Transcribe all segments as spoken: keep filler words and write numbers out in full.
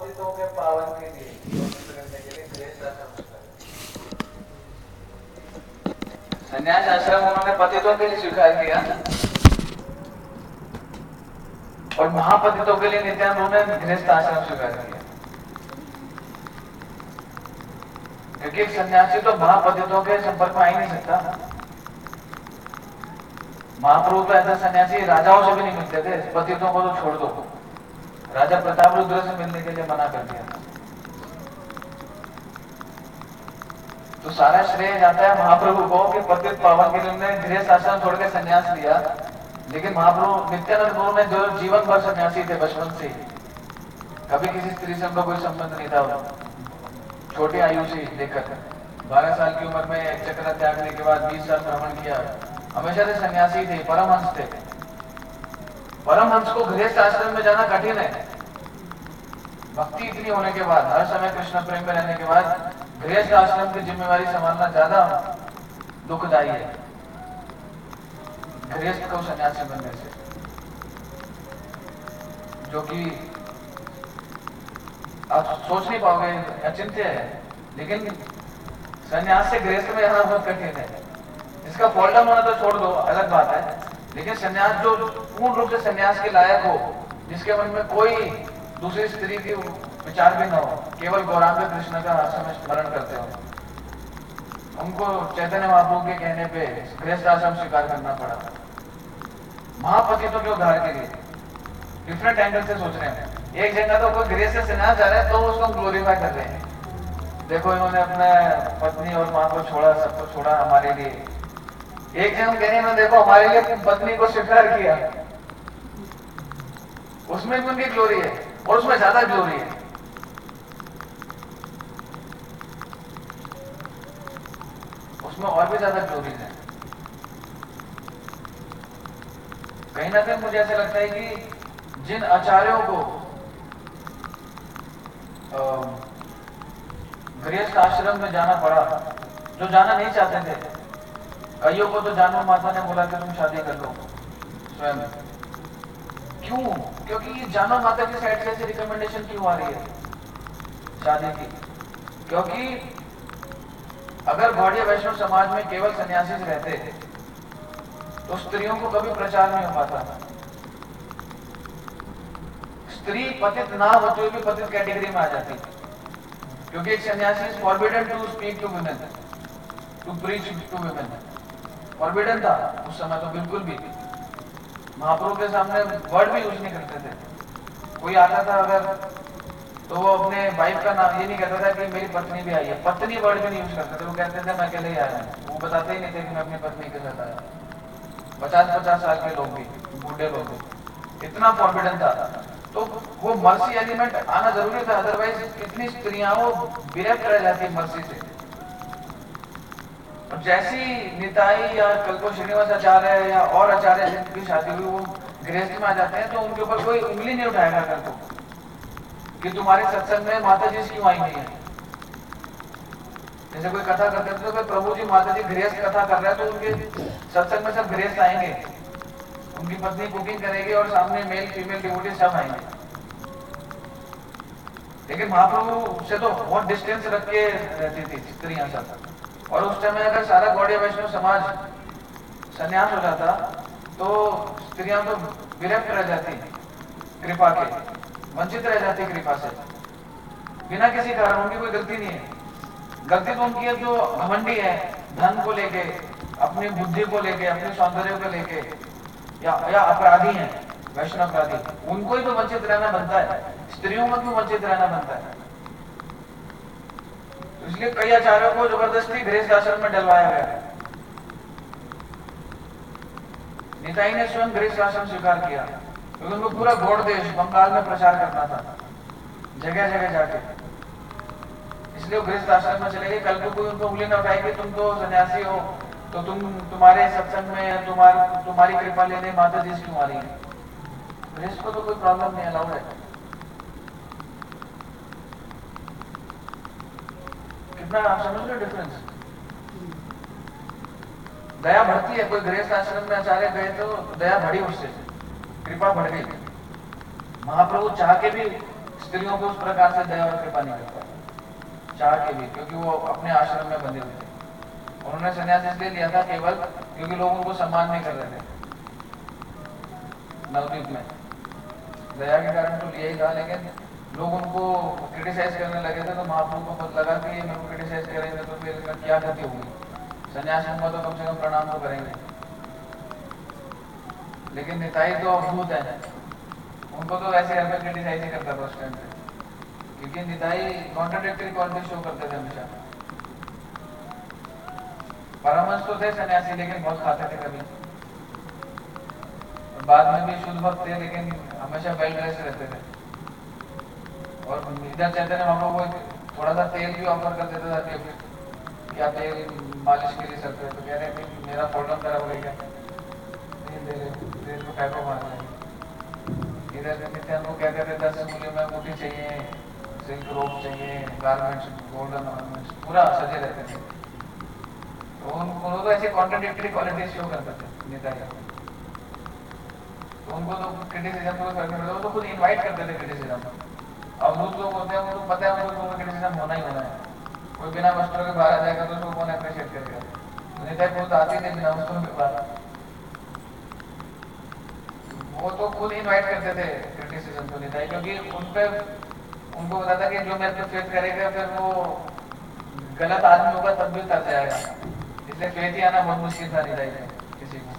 पतितों के पावन के लिए पवित्र करने के लिए गृहस्थ आश्रम स्वीकार। संन्यास आश्रम उन्होंने पतितों के लिए स्वीकार किया और महापतितों के लिए नित्यानंद उन्होंने गृहस्थ आश्रम स्वीकार किया, क्योंकि एक सन्यासी तो महापतितों के संपर्क में आ ही नहीं सकता। महाप्रभु तो ऐसा सन्यासी राजाओं से भी नहीं मिलते थे, पतितों को तो छोड़ दो, राजा प्रताप रुद्र से मिलने के लिए मना कर दिया। तो सारा श्रेय जाता है महाप्रभु को कि पतित पावन के लिए उन्होंने गृहस्थ आश्रम छोड़ के संन्यास लिया। लेकिन महाप्रभु नित्यानंद प्रभु में जो जीवन भर सन्यासी थे, बचपन से कभी किसी स्त्री से उनका कोई संबंध नहीं था। छोटी आयु से लेकर बारह साल की उम्र में एक चक्र त्यागने के बाद बीस साल भ्रमण किया, हमेशा से सन्यासी थे, परमहंस थे। परमहंस को गृहस्थ आश्रम में जाना कठिन है। भक्ति इतनी होने के बाद, हर समय कृष्ण प्रेम में रहने के बाद गृहस्थ आश्रम की जिम्मेवारी संभालना ज्यादा दुखदायी है गृहस्थ को सन्यासी बनने से, जो कि आप सोच नहीं पाओगे, अचिंत्य है। लेकिन सन्यास से गृहस्थ में जाना बहुत कठिन है। इसका फॉल डाउन होना तो छोड़ दो, अलग बात है। लेकिन सन्यास जो पूर्ण रूप से सन्यास के लायक हो, जिसके मन में कोई दूसरी स्त्री की विचार भी न हो, केवल गौरांग कृष्ण का हर समय स्मरण करते हो, उनको चैतन्य महाप्रभु के कहने पे गृहस्थ आश्रम स्वीकार करना पड़ा। महापतितों के उद्धार के लिए डिफरेंट एंगल से सोच रहे हैं। एक जगह तो कोई गृहस्थ से सन्यास जा रहा है तो उसको ग्लोरीफाई कर रहे हैं, देखो इन्होंने अपना पत्नी और माँ को छोड़ा, सबको छोड़ा हमारे लिए। एक जन कह रहे हैं देखो हमारे लिए पत्नी को स्वीकार किया, उसमें भी उनकी ग्लोरी है और उसमें ज्यादा ग्लोरी है। उसमें और भी ज्यादा ग्लोरी है। कहीं ना कहीं मुझे ऐसा लगता है कि जिन आचार्यों को गृहस्थ आश्रम में जाना पड़ा, जो जाना नहीं चाहते थे, कईयों को तो जानवर माता ने बोला कि तुम शादी कर लो स्वयं। क्यों? क्योंकि जानवर माता की साइड से ऐसी रिकमेंडेशन क्यों आ रही है शादी की? क्योंकि अगर गौड़ीय वैष्णव समाज में केवल सन्यासी रहते तो स्त्रियों को कभी प्रचार नहीं हो पाता। स्त्री पतित ना होते हुए भी पतित कैटेगरी में आ जाती, क्योंकि एक सन्यासी is forbidden to speak to women, to preach to women. Forbidden था उस समय तो बिल्कुल भी। महाप्रभु के सामने वर्ड भी यूज नहीं करते थे। कोई आता था अगर तो वो अपने वाइफ का नाम ये नहीं कहता था कि मेरी पत्नी भी आई है, पत्नी वर्ड भी नहीं यूज करते थे। वो कहते थे मैं अकेले ही आया हूँ, वो बताते ही नहीं थे कि मैं अपनी पत्नी के साथ आया। पचास पचास साल के लोग भी, बूढ़े लोग भी, इतना फॉरबिडन था। तो वो मर्सी एलिमेंट आना जरूरी था, अदरवाइज इतनी स्त्रियां वो विरक्त रह जाती मर्सी से। और जैसी निताई या कल्पो श्रीनिवास आचार्य या और आचार्य जिनकी शादी हुई वो गृहस्थ में आ जाते हैं तो उनके ऊपर कोई उंगली नहीं उठाएगा कल को कि तुम्हारे सत्संग में माता जी क्यों आई नहीं है। जैसे कोई कथा करते थे तो प्रभु जी माता जी गृहस्थ कथा कर रहे हैं तो उनके सत्संग में सब गृहस्थ आएंगे, उनकी पत्नी कुकिंग करेगी और सामने मेल फीमेल डिवोटी सब आएंगे। लेकिन महाप्रभु से तो बहुत डिस्टेंस रख के रहती थी स्त्रियां सब। और उस समय अगर सारा गौड़ीय वैष्णव समाज संन्यास हो जाता तो स्त्रियां तो विरक्त रह जाती, कृपा के वंचित रह जाती कृपा से, बिना किसी कारण। उनकी कोई गलती नहीं है। गलती तो उनकी है जो घमंडी है, धन को लेके, अपनी बुद्धि को लेके, अपने सौंदर्य को लेके, या या अपराधी हैं, वैष्णव अपराधी, उनको ही तो वंचित रहना बनता है। स्त्रियों को क्यों वंचित रहना बनता है? इसलिए कई आचार्यों को जबरदस्ती गृहस्थ आश्रम में डलवाया गया। निताई ने स्वयं गृहस्थ आश्रम स्वीकार किया क्योंकि उनको पूरा गौड़ देश बंगाल में प्रचार करना था, जगह जगह जाके। इसलिए वो गृहस्थ आश्रम में चले गए। कल को कोई उनको उंगली न उठाएगी तुम तो सन्यासी हो, तो तुम तुम्हारे सत्संग में तुम्हारी तुम्हारी कृपा लेने माता जी क्यों आ रही है? गृहस्थ को तो कोई प्रॉब्लम नहीं, अलाउड है। कितना आप समझ लो डिफरेंस। दया बढ़ती है। कोई गृहस्थ आश्रम में आचार्य गए तो दया बढ़ी, उससे कृपा बढ़ गई। महाप्रभु चाह के भी स्त्रियों को उस प्रकार से दया और कृपा नहीं करता चाह के भी, क्योंकि वो अपने आश्रम में बंधे हुए थे। उन्होंने संन्यास इसलिए लिया था केवल क्योंकि लोग उनको सम्मान नहीं कर रहे थे नवद्वीप में। दया के कारण तो लिया ही था, लेकिन लोग उनको क्रिटिसाइज करने लगे थे, तो महाप्रभु को लगा कि मेरे को क्रिटिसाइज करेंगे तो फिर क्या गति होगी, संन्यास लूंगा तो कम से कम प्रणाम तो करेंगे। लेकिन निताई तो अद्भुत है, उनको तो वैसे हर क्रिटिसाइज ही करता था उस टाइम पे, क्योंकि निताई कॉन्ट्राडिक्टरी क्वालिटी शो करते थे हमेशा। परमहंस तो थे सन्यासी, लेकिन बहुत खाते थे कभी, बाद में भी शुद्ध भक्त थे, लेकिन हमेशा वेल ड्रेस रहते थे। और इधर चैतन्य महाप्रभु को थोड़ा सा तेल भी ऑफर कर देता था गिफ्ट, क्या तेल मालिश के लिए सर पे, तो कह रहे हैं कि मेरा फोल्डर खराब हो गया, तेल दे रहे, तेल को टाइप मार रहे। इधर नित्यानंद को कहते थे दस मूल्य में अंगूठी चाहिए, सिल्क रोब चाहिए, गारमेंट्स, गोल्डन ऑर्नामेंट्स, पूरा सजे रहते थे। तो उनको तो ऐसे कॉन्ट्राडिक्टरी क्वालिटी शो करते थे निताई। तो उनको तो क्रिटिसिज्म को फर्क नहीं पड़ता, वो तो खुद इनवाइट करते थे क्रिटिसिज्म। अवधूत लोग होते हैं, उनको पता है उनको क्रिटिसिज्म होना ही होना है, कोई बिना वस्त्रों के बाहर आ जाएगा तो उसको कौन अप्रिशिएट करेगा। निताई को तो आती नहीं बिना वस्त्रों के बाहर, वो तो खुद इनवाइट करते थे क्रिटिसिज्म को निताई, क्योंकि उन पे उनको पता था कि जो मेरे पे फेथ करेगा फिर वो गलत आदमी होगा तब भी उतर जाएगा, इसलिए फेथ ही आना बहुत मुश्किल था निताई में किसी को।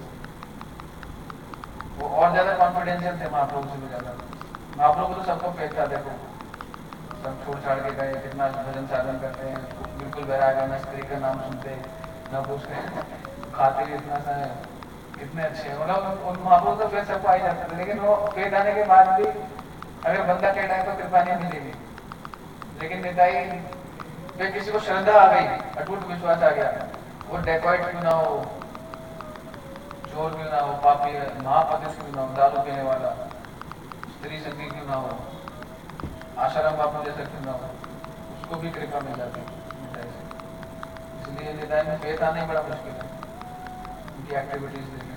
वो और ज्यादा कॉन्फिडेंशियल थे महाप्रभु से भी ज्यादा। महाप्रभु तो सबको फेथ था, देखो सब छोड़ छाड़ के गए, कितना भजन साधन करते हैं, बिल्कुल वैराग, न स्त्री का नाम सुनते न पूछते, खाते भी इतना सा है, कितने अच्छे, मतलब उन महाप्रभु तो फेथ सबको आ ही जाते थे। लेकिन वो फेथ आने के बाद भी अगर बंदा टेढ़ा है तो कृपा नहीं मिलेगी। लेकिन निताई पे किसी को श्रद्धा आ गई, अटूट विश्वास आ गया, वो डेकॉइट क्यों ना हो, चोर क्यों ना हो, पापी महापतित क्यों ना हो, दारू पीने वाला, स्त्री संगी क्यों ना हो, आश्रम बापू जैसा क्यों ना हो, उसको भी कृपा मिल जाती है निताई से। इसलिए निताई में फेथ आना ही बड़ा मुश्किल है उनकी एक्टिविटीज देखने।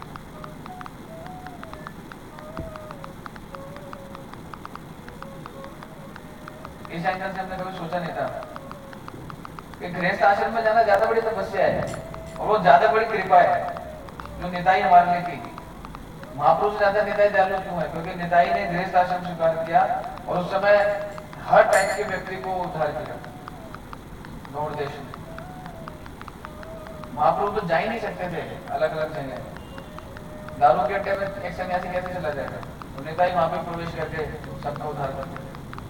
इस एंगल से हमने कभी सोचा नहीं था कि गृहस्थ आश्रम में जाना ज्यादा बड़ी तपस्या है और वो ज्यादा बड़ी कृपा है जो निताई हमारे लिए की। महापुरुष से ज्यादा निताई दयालु क्यों है? क्योंकि निताई ने गृहस्थ आश्रम स्वीकार किया और उस समय हर टाइप के व्यक्ति को उद्धार किया गौड़ देश में। महाप्रभु तो जा ही नहीं सकते थे अलग अलग जगह, दारू के अड्डे में एक सन्यासी कैसे चला जाएगा? तो निताई वहां पे प्रवेश करके सबका उद्धार करते थे।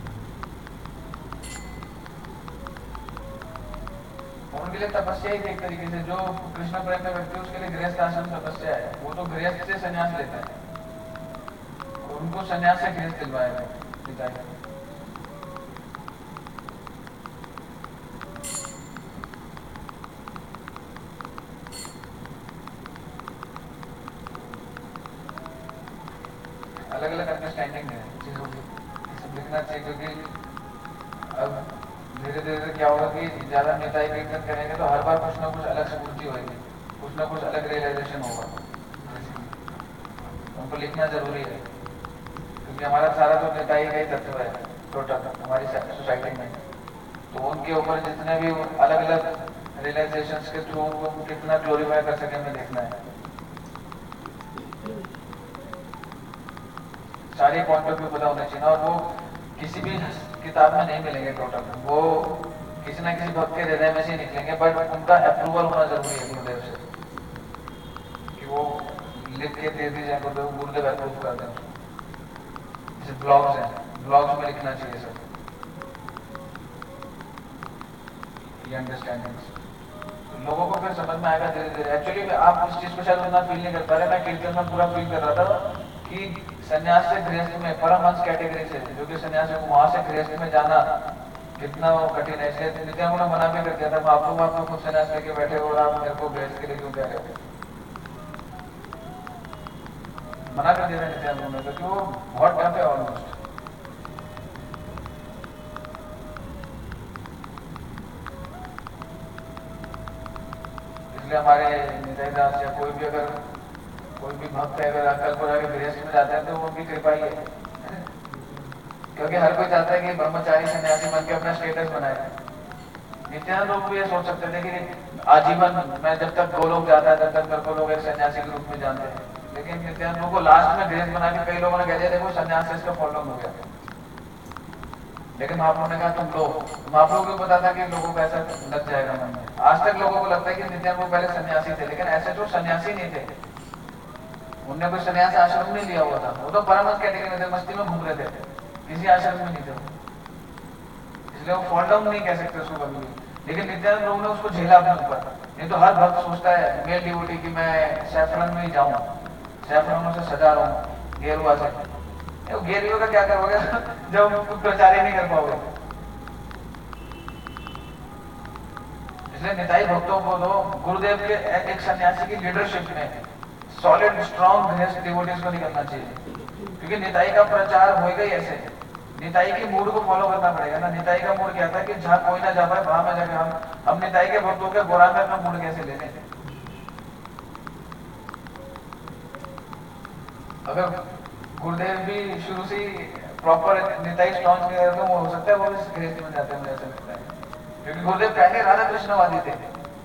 उनके लिए तपस्या ही एक तरीके से, जो कृष्ण प्रेम का व्यक्ति उसके लिए गृहस्थ आश्रम तपस्या है। वो तो गृहस्थ से संन्यास लेता है और उनको संन्यास से गृहस्थ दिलवाएगा पिताजी। अलग अलग अंडरस्टैंडिंग है चीजों की, सब लिखना चाहिए, क्योंकि अब धीरे धीरे क्या होगा कि ज्यादा निताई कीर्तन करेंगे तो हर बार कुछ ना कुछ अलग स्मृति होगी, कुछ ना कुछ अलग रियलाइजेशन होगा। उनको लिखना जरूरी है क्योंकि हमारा सारा तो निताई का ही तत्व है टोटल हमारी सोसाइटी में। तो उनके ऊपर जितने भी अलग अलग रियलाइजेशन के थ्रू उनको कितना ग्लोरीफाई कर सके हमें देखना है। सारे पॉइंट ऑफ व्यू पता होना चाहिए और वो किसी भी किताब में नहीं मिलेंगे टोटल, वो किसी ना किसी भक्त के हृदय में से निकलेंगे, बट उनका अप्रूवल होना जरूरी है गुरुदेव से कि वो लिख के दे दी जाए गुरुदेव, गुरुदेव अप्रूव कर दें। जैसे ब्लॉग्स हैं, ब्लॉग्स में लिखना चाहिए सब ये अंडरस्टैंडिंग्स, तो लोगों को फिर समझ में आएगा धीरे धीरे। एक्चुअली आप इस चीज को शायद उतना फील नहीं कर पा रहे, मैं कीर्तन में पूरा फील कर रहा था कि सन्यास से गृहस्थ में परमहंस कैटेगरी से, जो कि सन्यास में वहां से गृहस्थ में जाना कितना कठिन है। इसलिए नित्यानंद ने मना भी कर दिया था, महाप्रभु आप खुद सन्यास लेके बैठे हो और आप मेरे को गृहस्थ के लिए क्यों कह रहे हो? मना कर दिया था नित्यानंद ने, क्योंकि वो बहुत टफ है ऑलमोस्ट। इसलिए हमारे निताई दास या कोई भी अगर कोई भी भक्त है अगर अक्कलपुर आगे गृहस्थ में जाते हैं तो वो उनकी कृपा ही है। क्योंकि हर कोई चाहता है कि ब्रह्मचारी सन्यासी बन के अपना स्टेटस बनाए। नित्यानंद लोग ये सोच सकते थे कि आजीवन मैं जब तक गोलोक जाता है तब तक मेरे को लोग एक सन्यासी के रूप में जानते हैं, लेकिन नित्यानंद लोगों को लास्ट में ग्रेस बना के कई लोगों ने कह दिया देखो सन्यास से इसका फॉलो हो गया। लेकिन महाप्रभु ने कहा तुम लो, महाप्रभु को पता था कि लोगों को ऐसा लग जाएगा मन में। आज तक लोगों को लगता है कि नित्यानंद वो पहले सन्यासी थे, लेकिन ऐसे तो सन्यासी नहीं थे, उनने कोई सन्यास आश्रम नहीं लिया हुआ था, वो तो परमहंस कैटेगरी में थे, मस्ती में घूम रहे थे, किसी आश्रम में नहीं थे, इसलिए वो फॉल डाउन नहीं कह सकते उसको कभी भी। लेकिन नित्यानंद लोगों ने उसको झेला अपने ऊपर। नहीं तो हर भक्त सोचता है मेल डिवोटी की मैं सैफरन में ही जाऊं, सैफरनों से सजा रहा हूं गेरुआ से। गेरुआ का क्या करोगे जब कुछ प्रचार ही नहीं कर पाओगे। इसलिए निताई भक्तों को तो गुरुदेव के एक सन्यासी की लीडरशिप में सॉलिड स्ट्रॉन्ग गृहस्थ डिवोटीज को निकलना चाहिए, क्योंकि निताई का प्रचार होगा ही ऐसे। निताई के मूड को फॉलो करना पड़ेगा ना। निताई का मूड क्या था कि जहां कोई ना जा पाए वहां में जाके हम हम निताई के भक्तों के गोरा में अपना मूड कैसे ले लें। अगर गुरुदेव भी शुरू से प्रॉपर निताई स्ट्रॉन्ग नहीं तो हो सकता है वो इस गृहस्थी में जाते हैं, मुझे ऐसा लगता है, क्योंकि गुरुदेव पहले राधा कृष्णवादी थे।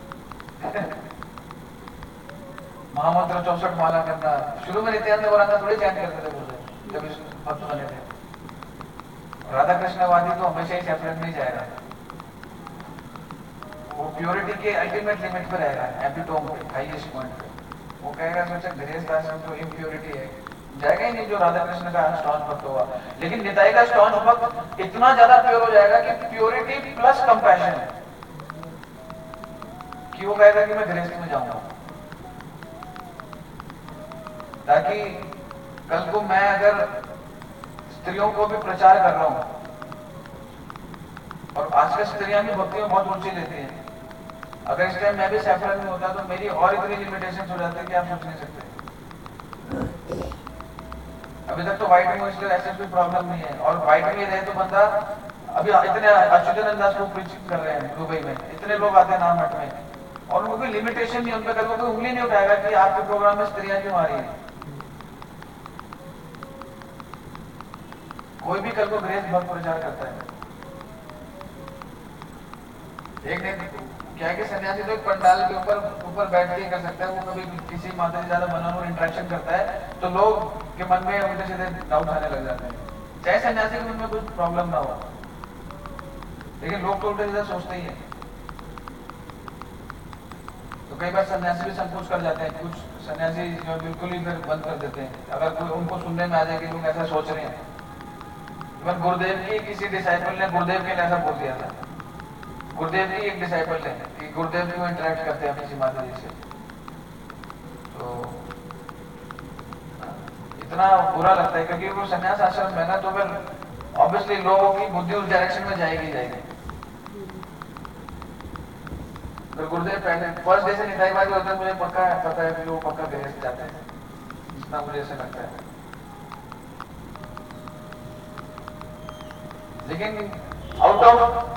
महामंत्र चौसठ माला करना शुरू में नित्यानंद गौरांग थोड़ी चैन करते थे गुरुदेव जब इस भक्त बने थे। राधा कृष्णवादी तो हमेशा ही सेपरेट नहीं जाएगा, वो प्योरिटी के अल्टीमेट लिमिट पे रहेगा, एपिटोम पे, हाईएस्ट पॉइंट पे। वो कहेगा सोचा गृहस्थ आश्रम तो इम्प्योरिटी है, जाएगा ही नहीं जो राधा कृष्ण का स्टॉन्च भक्त होगा। लेकिन निताई का स्टॉन्च भक्त इतना ज्यादा प्योर हो जाएगा कि प्योरिटी प्लस कंपैशन, कि वो कहेगा कि मैं गृहस्थ में जाऊंगा, ताकि कल को मैं अगर स्त्रियों को भी प्रचार कर रहा हूं, और आजकल स्त्रियां भी भक्ति में बहुत रुचि लेती हैं, अगर इस टाइम मैं भी सैफरन में होता तो मेरी और इतनी लिमिटेशन हो जाती है कि आप सोच नहीं सकते। अभी तक तो व्हाइट में इसलिए ऐसे कोई प्रॉब्लम नहीं है, और व्हाइट में रहे तो बंदा अभी इतने अच्युतानंद दास लोग प्रीचिंग कर रहे हैं दुबई में, इतने लोग आते हैं नाम हट में, और उनको कोई लिमिटेशन नहीं, उन पर कल को कोई उंगली नहीं उठाएगा कि आपके प्रोग्राम में स्त्रियां क्यों आ रही है। कोई भी कल को गृहस्थ भक्त प्रचार करता है। एक ने क्या है कि सन्यासी तो एक पंडाल के ऊपर ऊपर बैठ के कर सकता है, वो कभी किसी माता से ज्यादा मन और इंटरेक्शन करता है तो लोग के मन में उल्टे सीधे डाउट आने लग जाते हैं, चाहे सन्यासी के मन में कुछ प्रॉब्लम ना हो, लेकिन लोग तो उल्टे सीधे सोचते ही हैं। तो कई बार सन्यासी भी संकोच कर जाते हैं, कुछ सन्यासी जो बिल्कुल ही फिर बंद कर देते हैं अगर कोई उनको सुनने में आ जाए कि लोग ऐसा सोच रहे हैं। गुरुदेव की किसी डिसाइपल ने गुरुदेव के लिए ऐसा बोल दिया था, गुरुदेव की एक डिसाइपल ने कि गुरुदेव क्यों इंटरेक्ट करते हैं किसी माता जी से, तो इतना बुरा लगता है क्योंकि वो सन्यास आश्रम में ना, तो फिर ऑब्वियसली लोगों की बुद्धि उस डायरेक्शन में जाएगी जाएगी। तो गुरुदेव पहले फर्स्ट डे से निताईबाजी होते हैं, मुझे पक्का है पता है कि वो पक्का गृहस्थ जाते हैं, जितना मुझे ऐसा लगता है। लेकिन out of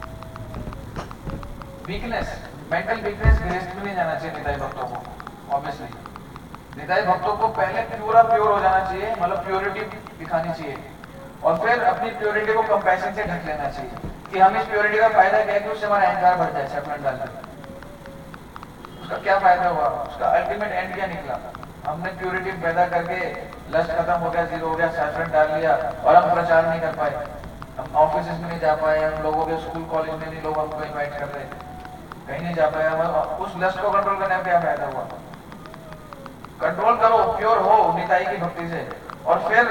weakness, mental weakness गृहस्थ में नहीं जाना चाहिए निताई भक्तों को। ऑब्वियसली निताई भक्तों को पहले पूरा प्योर हो जाना चाहिए, मतलब प्योरिटी दिखानी चाहिए, और फिर अपनी प्योरिटी को कंपैशन से ढक लेना चाहिए कि हम इस प्योरिटी का फायदा क्या है कि उससे हमारा अहंकार बढ़ जाए सेपरेट डालकर। उसका क्या फायदा हुआ, उसका अल्टीमेट एंड क्या निकला, हमने प्योरिटी पैदा करके लस्ट खत्म हो गया, जीरो हो गया, सैफरन डाल लिया और हम प्रचार नहीं कर पाए, हम ऑफिस में नहीं जा पाए, हम लोगों के स्कूल कॉलेज में नहीं लोग हमको इन्वाइट कर रहे, कहीं नहीं जा पाए, हम उस लस्ट को कंट्रोल करने में क्या फायदा हुआ। कंट्रोल करो, प्योर हो निताई की भक्ति से, और फिर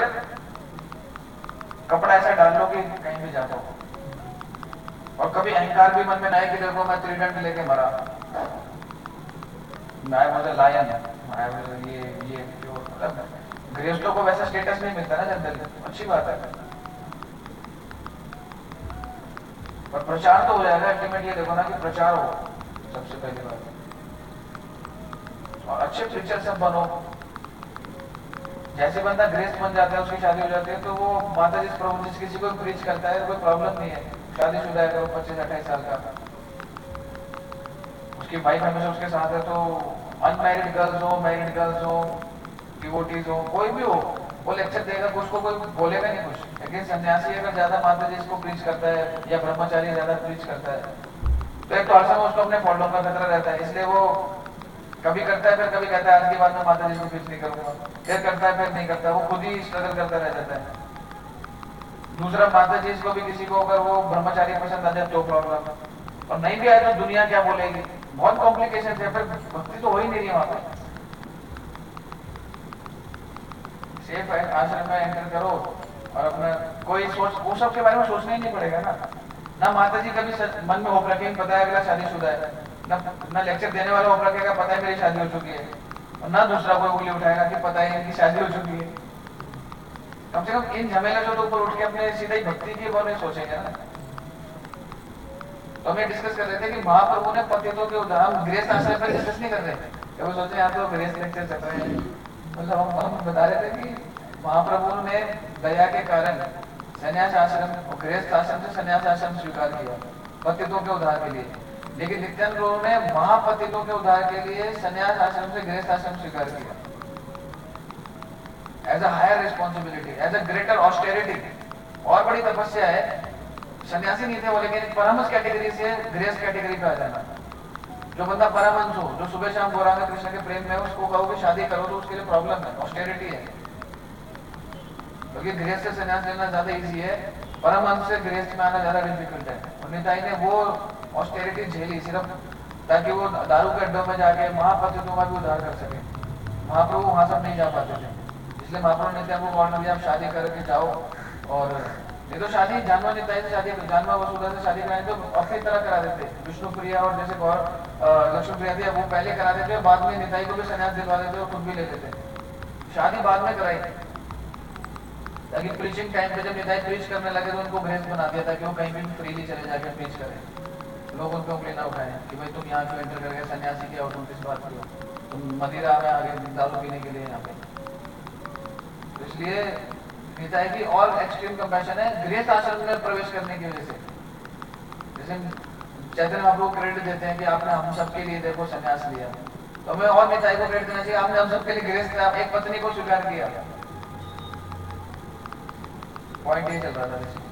कपड़ा ऐसा डाल लो कि कहीं भी जा पाओ, और कभी अहंकार भी मन में ना आए कि देखो मैं त्रिदंड लेके मरा, मैं मुझे लायन मैं ये ये प्योर, मतलब गृहस्थों को वैसा स्टेटस नहीं मिलता ना जनरली, अच्छी बात है, पर प्रचार तो हो जाएगा अल्टीमेट। ये देखो ना कि प्रचार हो सबसे पहली बात, और अच्छे प्रीचर सब बनो। जैसे बंदा गृहस्थ बन जाता है, उसकी शादी हो जाती है, तो वो माता जी प्रभु जी किसी को प्रीच करता है, कोई प्रॉब्लम नहीं है, शादीशुदा है, वो पच्चीस अट्ठाईस साल का, उसकी वाइफ हमेशा उसके साथ है, तो अनमैरिड गर्ल्स हो, मैरिड गर्ल्स हो, डिवोटीज हो, कोई भी हो, वो लेक्चर देगा, उसको कोई बोलेगा नहीं कुछ। लेकिन सन्यासी अगर ज्यादा माता जी इसको प्रीच करता है या ब्रह्मचारी ज्यादा प्रीच करता है तो एक तो हर समय उसको अपने फॉल्टों का खतरा रहता है, इसलिए वो कभी करता है फिर कभी कहता है आज के बाद में माता जी को प्रीच नहीं करूंगा, फिर करता है फिर नहीं करता, वो खुद ही स्ट्रगल करता रह जाता है। दूसरा माता जी को भी किसी को अगर वो ब्रह्मचारी पसंद आ जाए तो प्रॉब्लम, और नहीं भी आए तो दुनिया क्या बोलेगी, बहुत कॉम्प्लिकेशन है, फिर भक्ति तो हो ही नहीं रही वहां पे। सेफ है आश्रम में एंटर करो और अपना कोई सोच वो सब के बारे में सोचना ही नहीं पड़ेगा ना। ना माता जी कभी मन में होप रखेंगे पता है अगला शादीशुदा है, ना ना लेक्चर देने वाला होप रखेगा पता है मेरी शादी हो चुकी है, और ना दूसरा कोई उंगली उठाएगा कि पता है इनकी शादी हो चुकी है। कम से कम इन झमेले से तो ऊपर उठ के अपने सीधा ही भक्ति के बारे में सोचेंगे ना। तो हमें डिस्कस कर रहे थे कि महाप्रभु ने पतितों के उदाहरण गृहस्थ आश्रम पर डिस्कस नहीं कर रहे थे, वो सोचे यहाँ तो गृहस्थ लेक्चर चल रहे हैं। मतलब हम, हम बता रहे थे कि महाप्रभु ने दया के कारण संन्यास आश्रम और गृहस्थ आश्रम से संन्यास आश्रम स्वीकार किया पतितों के उद्धार के लिए, लेकिन नित्यानंद प्रभु ने महापतितों के उद्धार के लिए संन्यास आश्रम से गृहस्थ आश्रम स्वीकार किया as a higher responsibility, as a greater austerity. और बड़ी तपस्या है, सन्यासी नहीं थे वो, लेकिन परमहंस कैटेगरी से गृहस्थ कैटेगरी पे आ जाना। जो बंदा परमहंस हो, जो सुबह शाम गौरांग कृष्ण के प्रेम में है, उसको कहो कि शादी करो तो उसके लिए प्रॉब्लम है, ऑस्टेरिटी है, क्योंकि तो गृहस्थ से संन्यास लेना ज्यादा इजी है, परमहंस से गृहस्थ में आना ज्यादा डिफिकल्ट है। और निताई ने वो ऑस्टेरिटी झेली सिर्फ ताकि वो दारू के अड्डों में जाके महापतितों का भी उद्धार कर सके। महाप्रभु वहां सब नहीं जा पाते थे, इसलिए महाप्रभु ने वो वार्न दिया आप शादी करके जाओ। और ये तो शादी जानवा निताई से शादी, जानवा वसुधा से शादी कराए तो अपनी तरह करा देते, विष्णु प्रिया और जैसे गौर लक्ष्मी प्रिया थी वो पहले करा देते, बाद में निताई को भी संन्यास दिलवा देते और खुद भी ले लेते। शादी बाद में कराई ताकि प्रीचिंग टाइम पे जब निताई प्रीच करने लगे तो उनको गृहस्थ बना दिया ताकि वो कहीं भी फ्रीली चले जाके प्रीच करें, लोग उनको उंगली ना उठाए कि भाई तुम यहाँ क्यों एंटर कर गए, सन्यासी के और तुम किस बात की हो, तुम मदिरा में आगे दारू पीने के लिए यहाँ पे। तो इसलिए निताई की और एक्सट्रीम कंपैशन है गृहस्थ आश्रम में प्रवेश करने की वजह से। जैसे चैतन्य महाप्रभु क्रेडिट देते हैं कि आपने हम सबके लिए देखो संन्यास लिया, तो हमें और निताई को क्रेडिट देना चाहिए, आपने हम सबके लिए गृहस्थ एक पत्नी को स्वीकार किया। पॉइंट ये चल रहा था वैसे।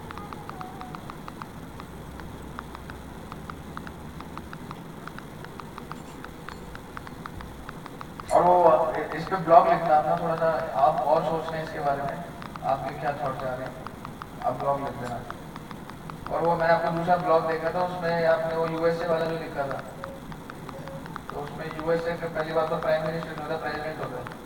और वो इस पे ब्लॉग लिखना अपना थोड़ा सा, आप और सोच रहे हैं इसके बारे में, आपके क्या थॉट्स आ रहे हैं, आप ब्लॉग लिख देना। और वो मैंने आपको दूसरा ब्लॉग देखा था, उसमें आपने वो यूएसए वाला जो लिखा था, तो उसमें यूएसए का पहली बात तो प्राइम मिनिस्टर होता है, प्रेसिडेंट होता है,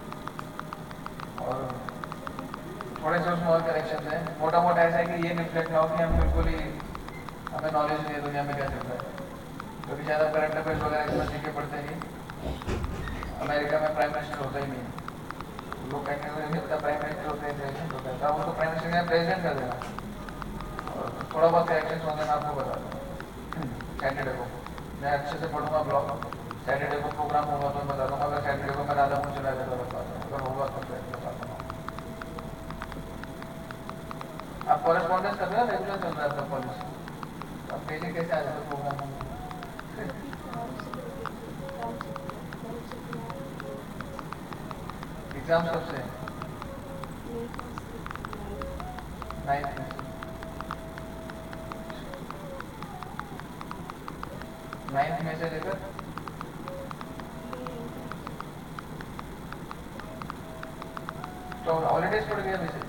और थोड़े से उसमें और करेक्शन है। मोटा मोटा ऐसा है कि ये रिफ्लेक्ट ना हो कि हम बिल्कुल ही हमें नॉलेज नहीं है दुनिया में क्या चल रहा है, क्योंकि ज़्यादा करंट अफेयर्स वगैरह इसमें सीखे पड़ते हैं। अमेरिका में प्राइम मिनिस्टर होता ही नहीं है, लोग कहते हैं प्राइम मिनिस्टर होता है प्रेसिडेंट होता है, तो वो तो प्राइम मिनिस्टर ने प्रेसिडेंट कर देना। और थोड़ा बहुत करेक्शन होंगे मैं आपको बता दूँ सैटरडे को, मैं अच्छे से पढ़ूंगा ब्लॉग, सैटरडे को प्रोग्राम होगा तो मैं बता दूँगा, अगर सैटरडे को मैं राधा मुझे चला गया तो बता दूँ, अगर होगा तो फिर बताता हूँ। आप कॉरेस्पॉन्डेंस कर रहे हो, रेगुलर चल रहा है आपका कॉलेज, अब डेली कैसे आ जाए प्रोग्राम? एग्जाम कब से? नाइन्थ में नाइन्थ में से लेकर तो हॉलीडेज पड़ गया वैसे।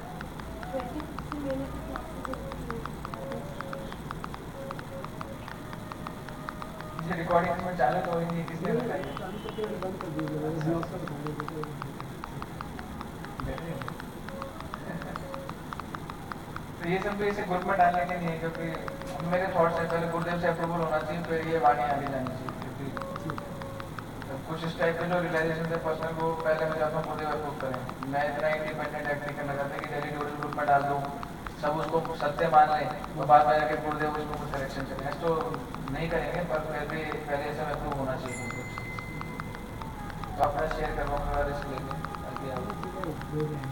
रिकॉर्डिंग में चालू तो ही नहीं, किसने बताया? तो ये सब भी इसे ग्रुप में डालने के नहीं है, क्योंकि मेरे थॉट्स है पहले गुरुदेव से अप्रूवल होना चाहिए, फिर ये वाणी आगे जानी चाहिए, क्योंकि कुछ इस टाइप के जो रियलाइजेशन है पर्सनल को पहले मैं चाहता हूँ गुरुदेव अप्रूव करें। मैं इतना इंडिपेंडेंट एक्ट नहीं करना चाहता कि डेली डिवोशनल ग्रुप में डाल दूँ, सब उसको सत्य मान लें और बाद में जाके गुरुदेव उसको कुछ करेक्शन करें, तो नहीं करेंगे, पर फिर भी पहले ऐसा अप्रूव होना चाहिए। तो अपना शेयर करवाऊंगा रिस्क लेंगे ताकि आप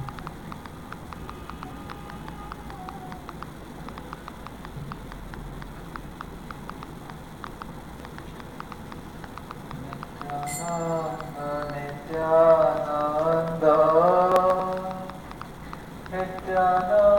नित्यानंद नित्यानंद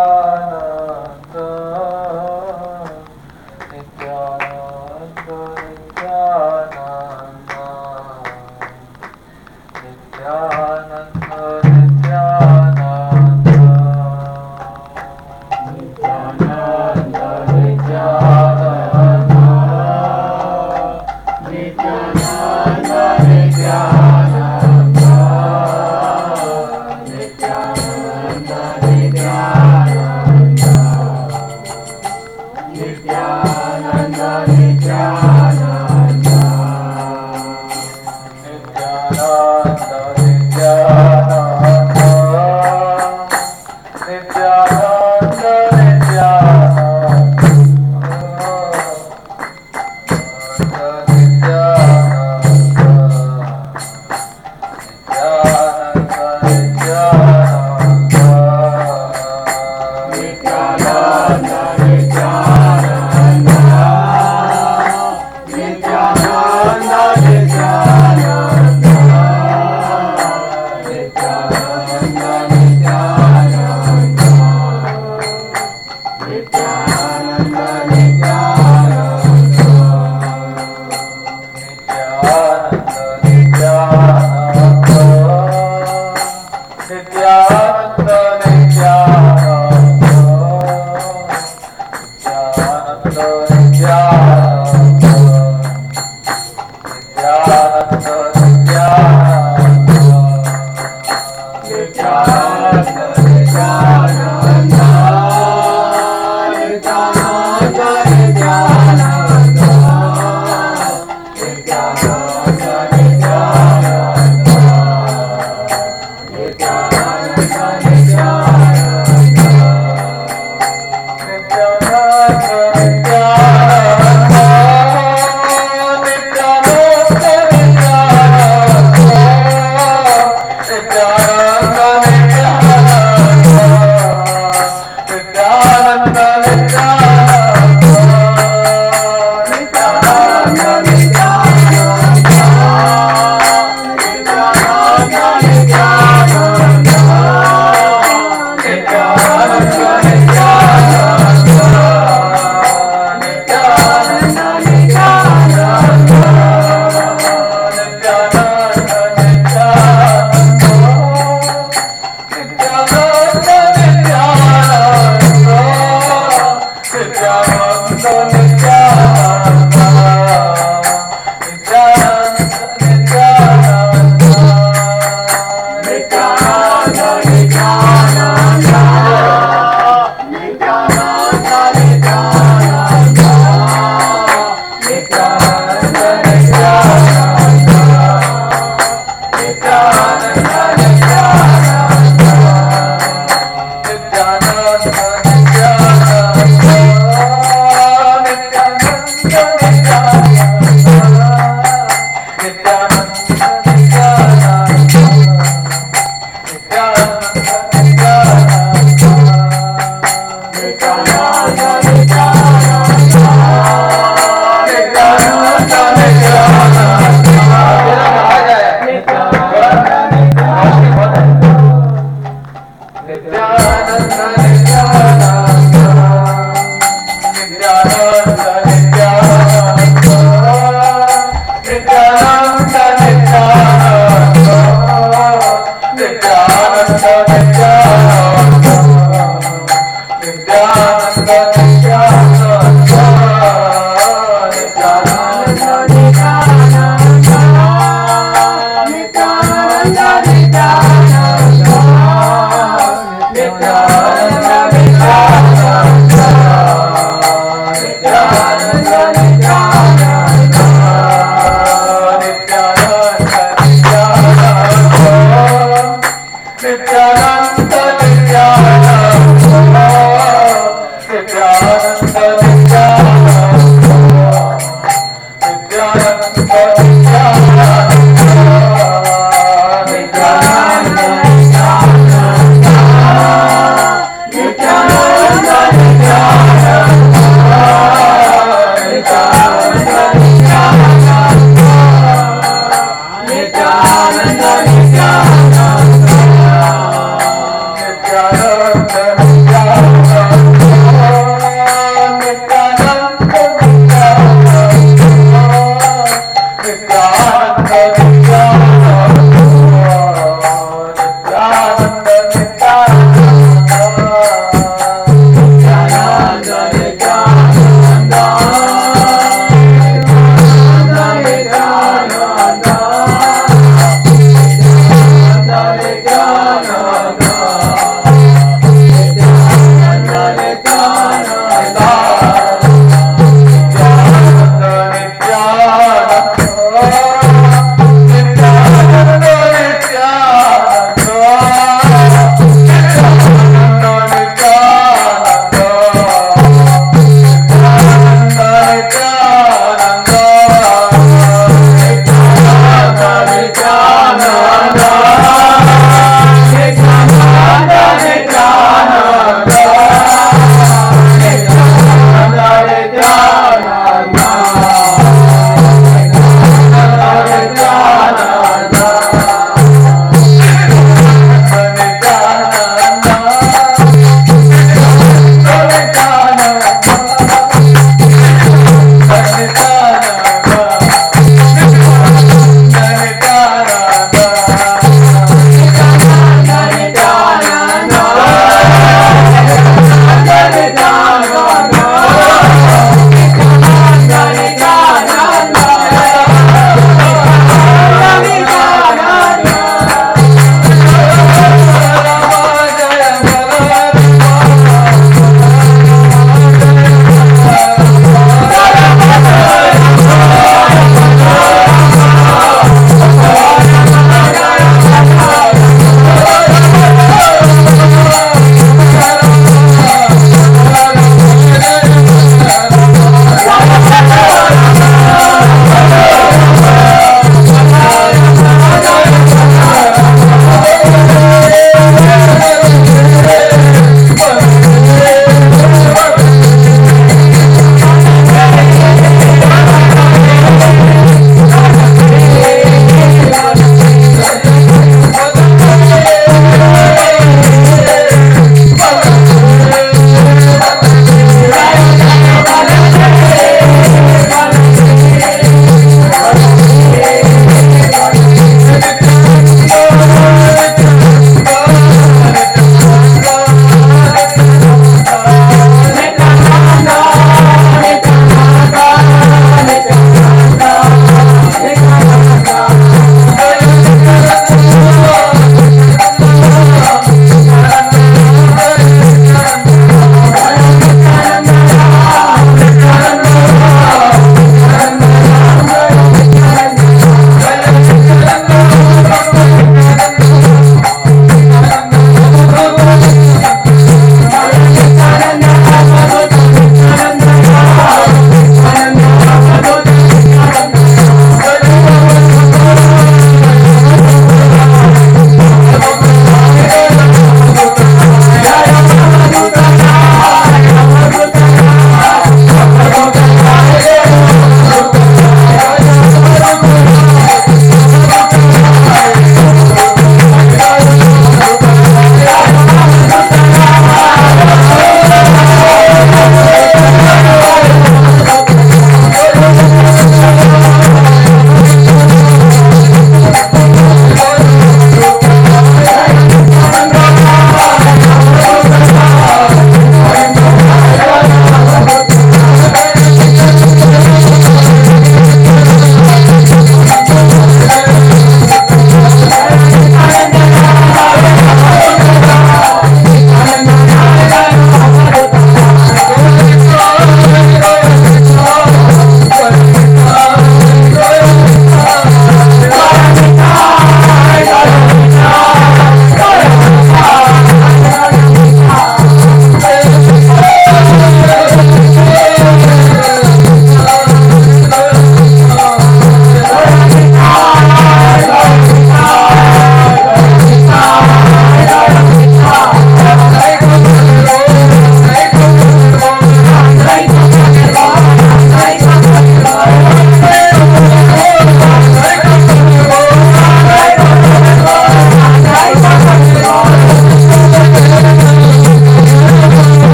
Nityananda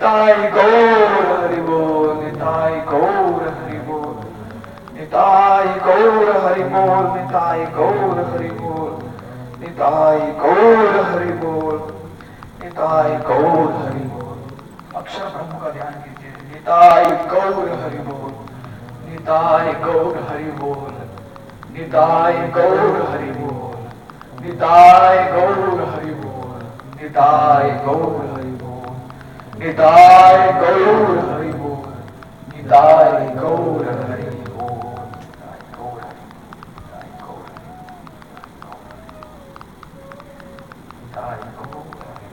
निताई गौर हरि बोल, निताई गौर हरि बोल, निताई गौर हरि बोल, निताई गौर हरि बोल, निताई गौर हरि बोल, निताई गौर हरि बोल। अक्षर ब्रह्म का ध्यान कीजिए। निताई गौर हरि बोल, निताई गौर हरि बोल, निताई गौर हरि बोल, निताई गौर हरि बोल, निताई गौर हरि बोल, निताई गौर हरि बोल, निताई गौर हरि बोल, निताई गौर हरि, निताई गौर हरि, निताई गौर हरि।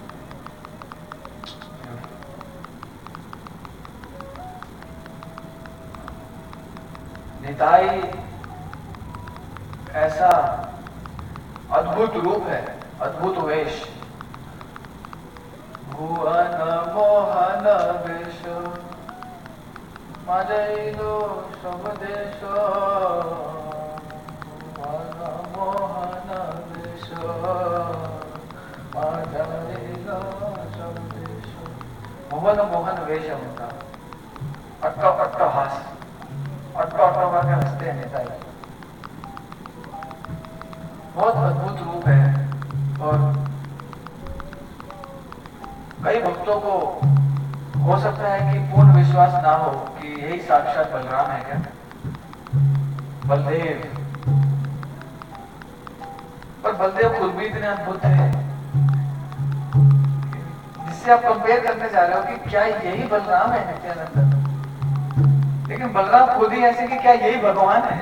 निताई ऐसा अद्भुत रूप है, अद्भुत वेश। भुवन मोहन वेश मजैलो शब्देश, भुवन मोहन वेश मजैलो शब्देश। भुवन मोहन वेश है उनका। अट्टो अट्टो हास, अट्टो अट्टो करके हंसते हैं निताई। बहुत अद्भुत रूप है। और कई भक्तों को हो सकता है कि पूर्ण विश्वास ना हो कि यही साक्षात बलराम है क्या, बलदेव। पर बलदेव खुद भी इतने अद्भुत है जिससे आप कंपेयर करने जा रहे हो कि क्या यही बलराम है नित्यानंद। लेकिन बलराम खुद ही ऐसे कि क्या यही भगवान है।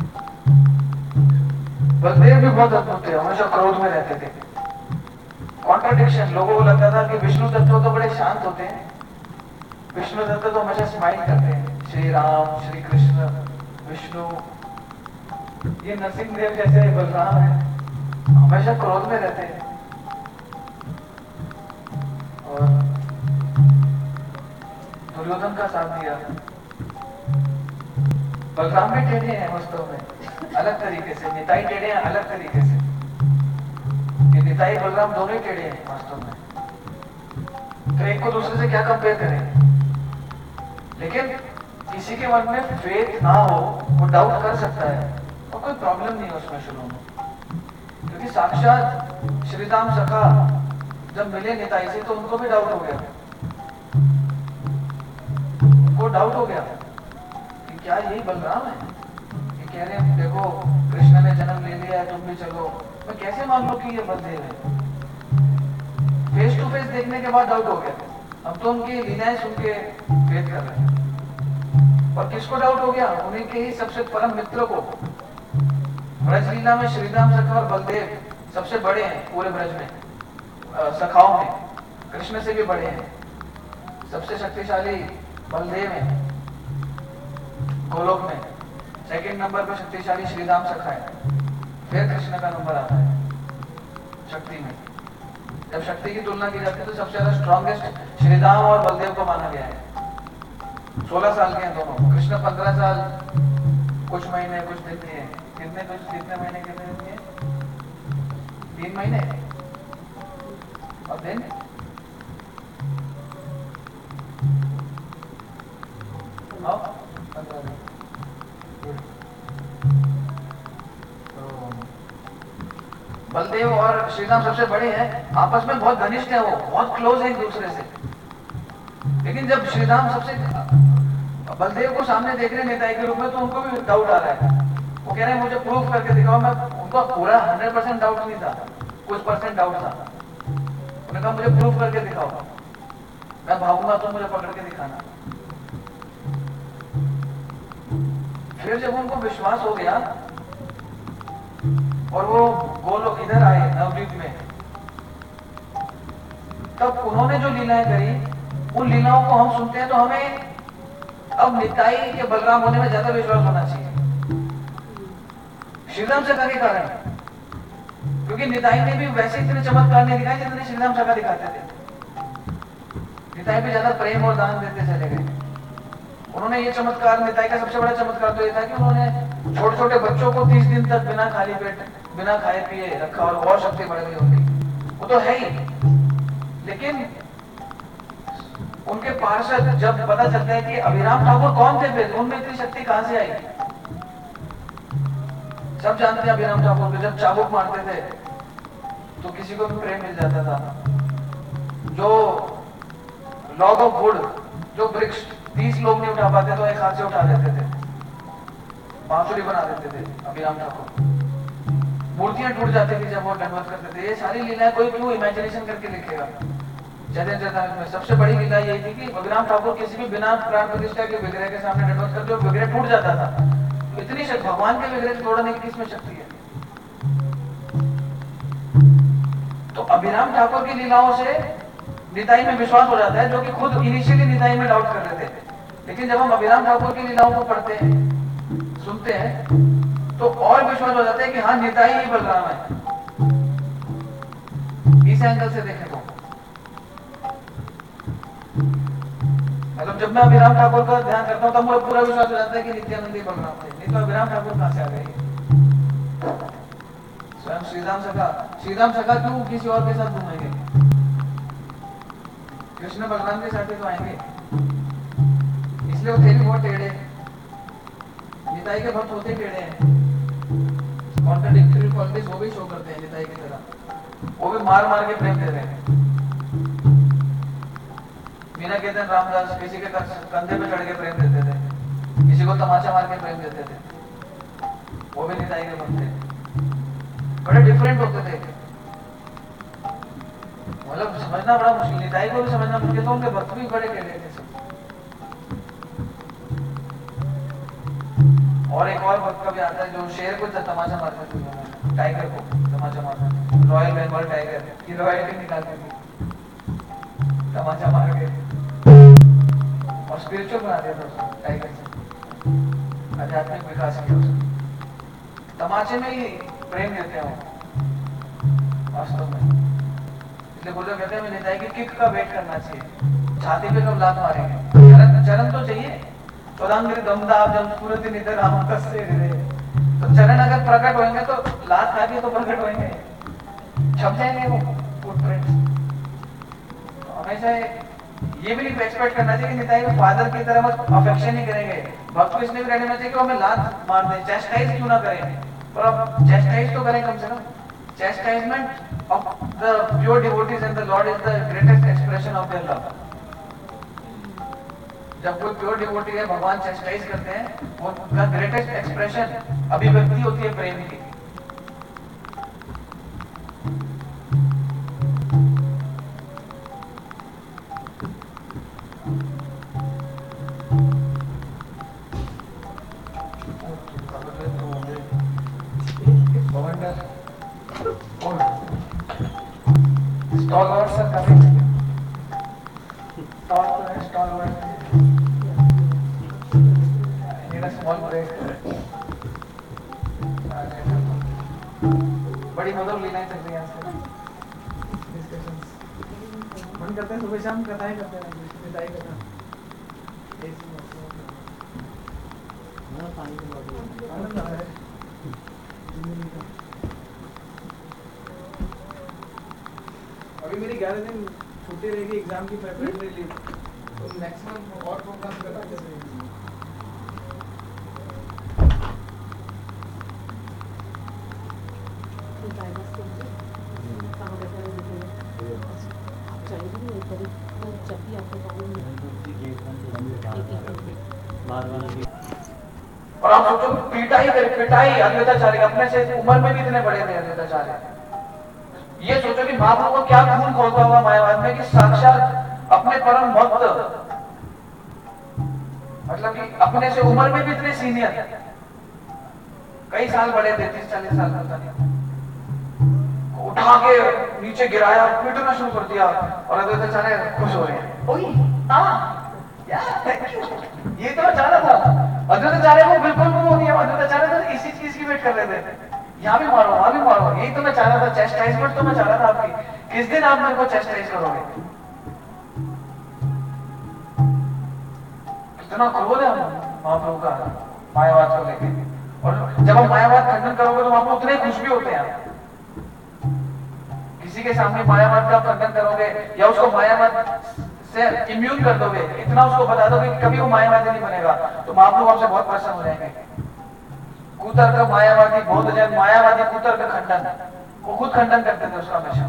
बलदेव भी बहुत अद्भुत है, हमेशा क्रोध में रहते थे। कॉन्ट्रडिक्शन, लोगों को लगता था कि विष्णु तत्व तो बड़े शांत होते हैं, विष्णु तत्व तो हमेशा स्माइल करते हैं। श्री राम, श्री कृष्ण, विष्णु, ये नरसिंहदेव जैसे बलराम है, हमेशा क्रोध में रहते हैं। और दुर्योधन का साथ दिया। बलराम भी टेढ़े हैं वास्तव में, अलग तरीके से। निताई टेढ़े हैं अलग तरीके से। ये निताई बलराम दोनों ही टेढ़े हैं वास्तव में। तो एक को दूसरे से क्या कंपेयर करें। लेकिन किसी के मन में फेथ ना हो, वो डाउट कर सकता है और कोई प्रॉब्लम नहीं है उसमें शुरू में। क्योंकि साक्षात श्रीराम सखा जब मिले निताई से तो उनको भी डाउट हो गया, उनको डाउट हो गया कि क्या यही बलराम है। ये कह रहे हैं देखो कृष्ण ने जन्म ले लिया है, तुम भी चलो। मैं कैसे मान लूं कि ये बलदेव है। फेस टू फेस देखने के बाद डाउट हो गया। अब तो उनकी लीलाएं सुन के फेथ कर रहे हैं। और किसको डाउट हो गया, उन्हीं के ही सबसे परम मित्र को। ब्रज लीला में श्रीराम सखा और बलदेव सबसे बड़े हैं पूरे ब्रज में, सखाओं में। कृष्ण से भी बड़े हैं। सबसे शक्तिशाली बलदेव है गोलोक में। सेकंड नंबर पर शक्तिशाली श्रीराम सखा है। फिर कृष्ण का नंबर आता है शक्ति में। जब शक्ति की तुलना की जाती है तो सबसे ज्यादा स्ट्रॉन्गेस्ट श्रीराम और बलदेव को माना गया है। सोलह साल के हैं दोनों। कृष्ण पंद्रह साल कुछ महीने कुछ दिन के हैं। कितने कुछ कितने महीने कितने दिन के? तीन महीने और दिन पंद्रह दिन। बलदेव और श्रीराम सबसे बड़े हैं, आपस में बहुत घनिष्ठ है, वो बहुत क्लोज है एक दूसरे से। लेकिन जब श्रीराम सबसे बलदेव को सामने देख रहे नेताई के रूप में तो उनको भी डाउट आ रहा है। वो कह रहे हैं मुझे प्रूफ करके दिखाओ। मैं उनको पूरा हंड्रेड परसेंट डाउट नहीं था, कुछ परसेंट डाउट था। उन्होंने कहा मुझे प्रूफ करके दिखाओ, मैं भागूंगा तो मुझे पकड़ के दिखाना। फिर जब उनको विश्वास हो गया और वो गोलोक इधर आए नवद्वीप में, तब उन्होंने जो लीलाएं करी उन लीलाओं को हम सुनते हैं तो हमें अब निताई के बलराम होने में ज्यादा विश्वास होना चाहिए श्रीराम सखा के कारण। क्योंकि निताई ने भी वैसे इतने चमत्कार नहीं दिखाए जितने श्रीराम सखा दिखाते थे। निताई भी ज्यादा प्रेम और दान देते चले गए। उन्होंने ये चमत्कार, निताई का सबसे बड़ा चमत्कार तो ये था कि उन्होंने छोटे छोटे बच्चों को तीस दिन तक बिना खाली पेट बिना खाए पिए रखा और और शक्ति बढ़ गई उनकी। वो तो है ही, लेकिन उनके पार्षद जब पता चलता है कि अभिराम ठाकुर कौन थे, फिर उनमें इतनी शक्ति कहां से आई? सब जानते हैं अभिराम ठाकुर को, जब चाबुक मारते थे तो किसी को भी प्रेम मिल जाता था। जो लॉग ऑफ वुड, जो वृक्ष तीस लोग नहीं उठा पाते तो एक हाथ से उठा देते थे, बांसुरी बना देते थे अभिराम ठाकुर। मूर्तियां टूट जाती थी जब वो दंडवत करते थे। ये सारी लीलाएं कोई क्यों इमेजिनेशन करके लिखेगा? चैतन्य चरितामृत में सबसे बड़ी लीला यही थी कि अभिराम ठाकुर किसी भी बिना प्राण प्रतिष्ठा के विग्रह के सामने दंडवत करते, विग्रह टूट जाता था। तो इतनी शक्ति भगवान के विग्रह तोड़ने की किसमें शक्ति है? तो अभिराम ठाकुर की लीलाओं से निताई में विश्वास हो जाता है, जो कि खुद इनिशियली निताई में डाउट कर रहे थे। लेकिन जब हम अभिराम ठाकुर की लीलाओं को पढ़ते हैं, सुनते हैं, तो और विश्वास हो जाता है कि हाँ, निताई ही बलराम है। इस एंगल से देखें तो मतलब जब मैं अभिराम ठाकुर का ध्यान करता हूं तब मुझे पूरा विश्वास हो जाता है कि नित्यानंद ही बलराम थे। नहीं तो अभिराम ठाकुर कहां से आ गए? स्वयं श्रीराम सखा श्रीराम सखा क्यों किसी और के साथ घूमेंगे? कृष्ण बलराम के साथ ही तो आएंगे, इसलिए वो थे भी बहुत टेढ़े। निताई के भक्त होते टेढ़े हैं, कॉन्ट्राडिक्टरी क्वालिटीज वो भी शो करते हैं निताई की तरह। वो भी मार मार के प्रेम दे रहे हैं। बिना कहते हैं रामदास किसी के कंधे पे चढ़ के प्रेम देते थे, किसी को तमाचा मार के प्रेम देते थे, वो भी निताई के भक्त थे। बड़े डिफरेंट होते थे, मतलब समझना बड़ा मुश्किल। निताई को भी समझना मुश्किल, तो उनके भक्त भी बड़े टेढ़े थे सब। और एक और भक्त का भी आता है जो शेर को तमाचा मारता था, टाइगर को तमाचा मारता, रॉयल बंगाल टाइगर की रॉयल्टी निकालती थी तमाचा मार के, और स्पिरिचुअल बना दिया था उसको टाइगर से, आध्यात्मिक विकास किया उसको। तमाचे में ही प्रेम देते हैं वो वास्तव में। इसलिए गुरु कहते हैं निताई की किक का वेट करना चाहिए, छाती पे कब लात मारेंगे। चरण चरण तो चाहिए, चौदांगिरी दमदाब जब सूरत निधर राम कसे रे, तो चरण अगर प्रकट होंगे तो लात खा के तो प्रकट होंगे, छप जाएंगे वो फुटप्रिंट। हमेशा ये भी नहीं एक्सपेक्ट करना चाहिए कि निताई को फादर की तरह बस अफेक्शन ही करेंगे। भक्त को इसलिए भी रहना चाहिए कि हमें लात मार दें, चेस्टाइज क्यों ना करें, पर अब चेस्टाइज तो करें कम से कम। Chastisement of the pure devotees and the lord is the greatest expression of their love. जब कोई प्योर डिवोटी है, भगवान चेस्टाइज करते हैं, वो उनका ग्रेटेस्ट एक्सप्रेशन अभिव्यक्ति होती है प्रेम की। स्टॉलवर्ड्स आर कमिंग, स्टॉल तो है, स्टॉलवर्ड्स small break। बड़ी मधुर लीलाएं चल रही हैं आजकल, डिस्कशंस मन करते हैं सुबह शाम कथाएं करते हैं, निताई कथा। आनंद आ रहा है जिंदगी का। अभी मेरी ग्यारह दिन छुट्टी रहेगी एग्जाम की प्रिपरेटरी लीव, तो मैक्सिमम और प्रोग्राम करते रहेंगे। और आप सोचो पिटाई कर पिटाई अद्वैताचार्य अपने से उम्र में भी इतने बड़े थे अद्वैताचार्य। ये सोचो कि महाप्रभु को क्या खून खोलता हुआ मायावाद में कि साक्षात अपने परम भक्त, मतलब कि अपने से उम्र में भी इतने सीनियर, कई साल बड़े थे, तीस चालीस साल पता नहीं, उठा के नीचे गिराया, पीटना शुरू कर दिया, और अद्वैताचार्य खुश हो रहे हैं। ओए हाँ ये तो मैं चाह रहा था। अद्वैताचार्य को बिल्कुल वो नहीं है, अद्वैताचार्य तो इसी चीज की वेट कर रहे थे, यहाँ भी मारो वहां भी मारो, यही तो मैं चाह रहा था। चेस्टाइजमेंट तो मैं चाह रहा था आपकी, किस दिन आप मेरे को चेस्टाइज करोगे। कितना क्रोध है महाप्रभु का मायावाद को लेके, और जब हम मायावाद खंडन करोगे तो महाप्रभु उतने खुश भी होते हैं। किसी के सामने मायावाद का खंडन करोगे या उसको मायावाद से इम्यून कर दोगे, इतना उसको बता दोगे कि कभी वो मायावादी नहीं बनेगा, तो महाप्रभु आपसे बहुत प्रसन्न हो जाएंगे। कुतर्क मायावादी बौद्ध जैन मायावादी कुतर्क खंडन, वो खुद खंडन करते थे उसका हमेशा।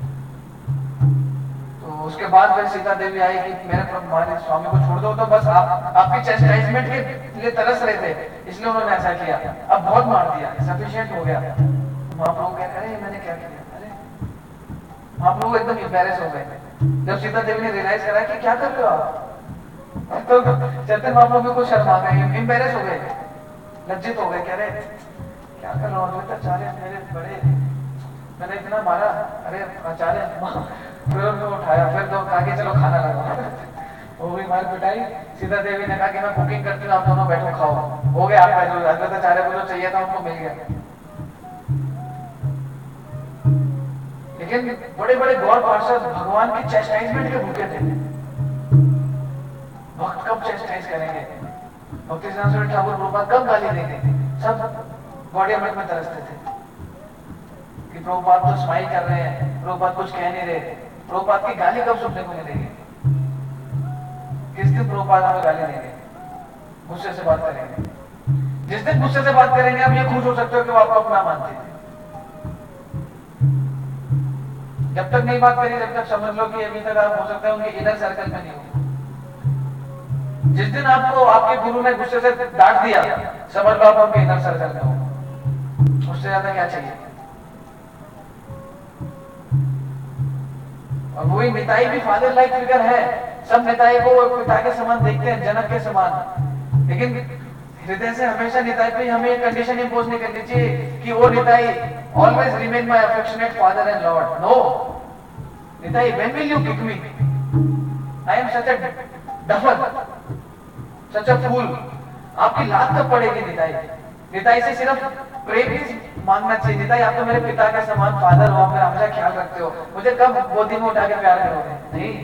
तो उसके बाद फिर सीता देवी आई कि मेरे हमारे स्वामी को छोड़ दो, तो बस आप आपके चेस्टाइजमेंट के लिए तरस रहे थे, इसलिए उन्होंने ऐसा किया। अब बहुत मार दिया, सफिशिएंट हो गया। महाप्रभु कह रहे हैं मैंने क्या किया, अरे महाप्रभु एकदम एम्बैरेस हो गए जब सीता देवी ने रियलाइज करा कि क्या कर रहे हो आप। तो चैतन्य महाप्रभु को शर्म आ गई, एम्बैरेस हो गए, लज्जित हो गए, कह रहे क्या कर रहा हूँ आचार्य, मेरे बड़े मैंने इतना मारा, अरे आचार्य। फिर उनको उठाया, फिर तो कहा कि चलो खाना लगाओ। वो भी मार पिटाई। सीता देवी ने कहा कि मैं कुकिंग करती हूँ, आप दोनों बैठो खाओ। हो गया आपका जो अद्वैताचार्य को जो चाहिए था उनको मिल गया। लेकिन बड़े बड़े गौर पार्षद भगवान के चेस्टाइजमेंट के भूखे थे। भक्त कब चेस्टाइज करेंगे, भक्ति सिद्धांत ठाकुर प्रभुपाद कब गाली देंगे, सब बॉडी अमृत में तरसते थे कि प्रभुपाद तो स्माइल कर रहे हैं, प्रभुपाद कुछ कह नहीं रहे, प्रभुपाद की गाली कब सुनने को मिलेगी, किस दिन प्रभुपाद हमें गाली देंगे, गुस्से से बात करेंगे। जिस दिन गुस्से से बात करेंगे आप ये खुश हो सकते हो कि वो आपको अपना मानते हैं। जब तक नहीं बात करी, जब तक समझ लो कि अभी तक आप हो सकता है उनके इनर सर्कल में नहीं हो। जिस दिन आपको आपके गुरु ने गुस्से से डांट दिया, समझ लो आप उनके इनर सर्कल में हो। उससे ज्यादा क्या चाहिए। और वही निताई भी फादर लाइक फिगर है। सब निताई को पिता के समान देखते हैं, जनक के समान, लेकिन हृदय से हमेशा निताई पे हमें कंडीशन इंपोज नहीं करनी चाहिए कि वो Nitai always remain my affectionate father and lord. No Nitai, when will you kick me, I am such a duffer, such a fool. आपकी लात कब पड़ेगी निताई। निताई से सिर्फ प्रेम ही मांगना चाहिए। निताई आप तो मेरे पिता के समान फादर हो, मेरा हमेशा ख्याल रखते हो, मुझे कब गोदी में उठा के प्यार करोगे। नहीं,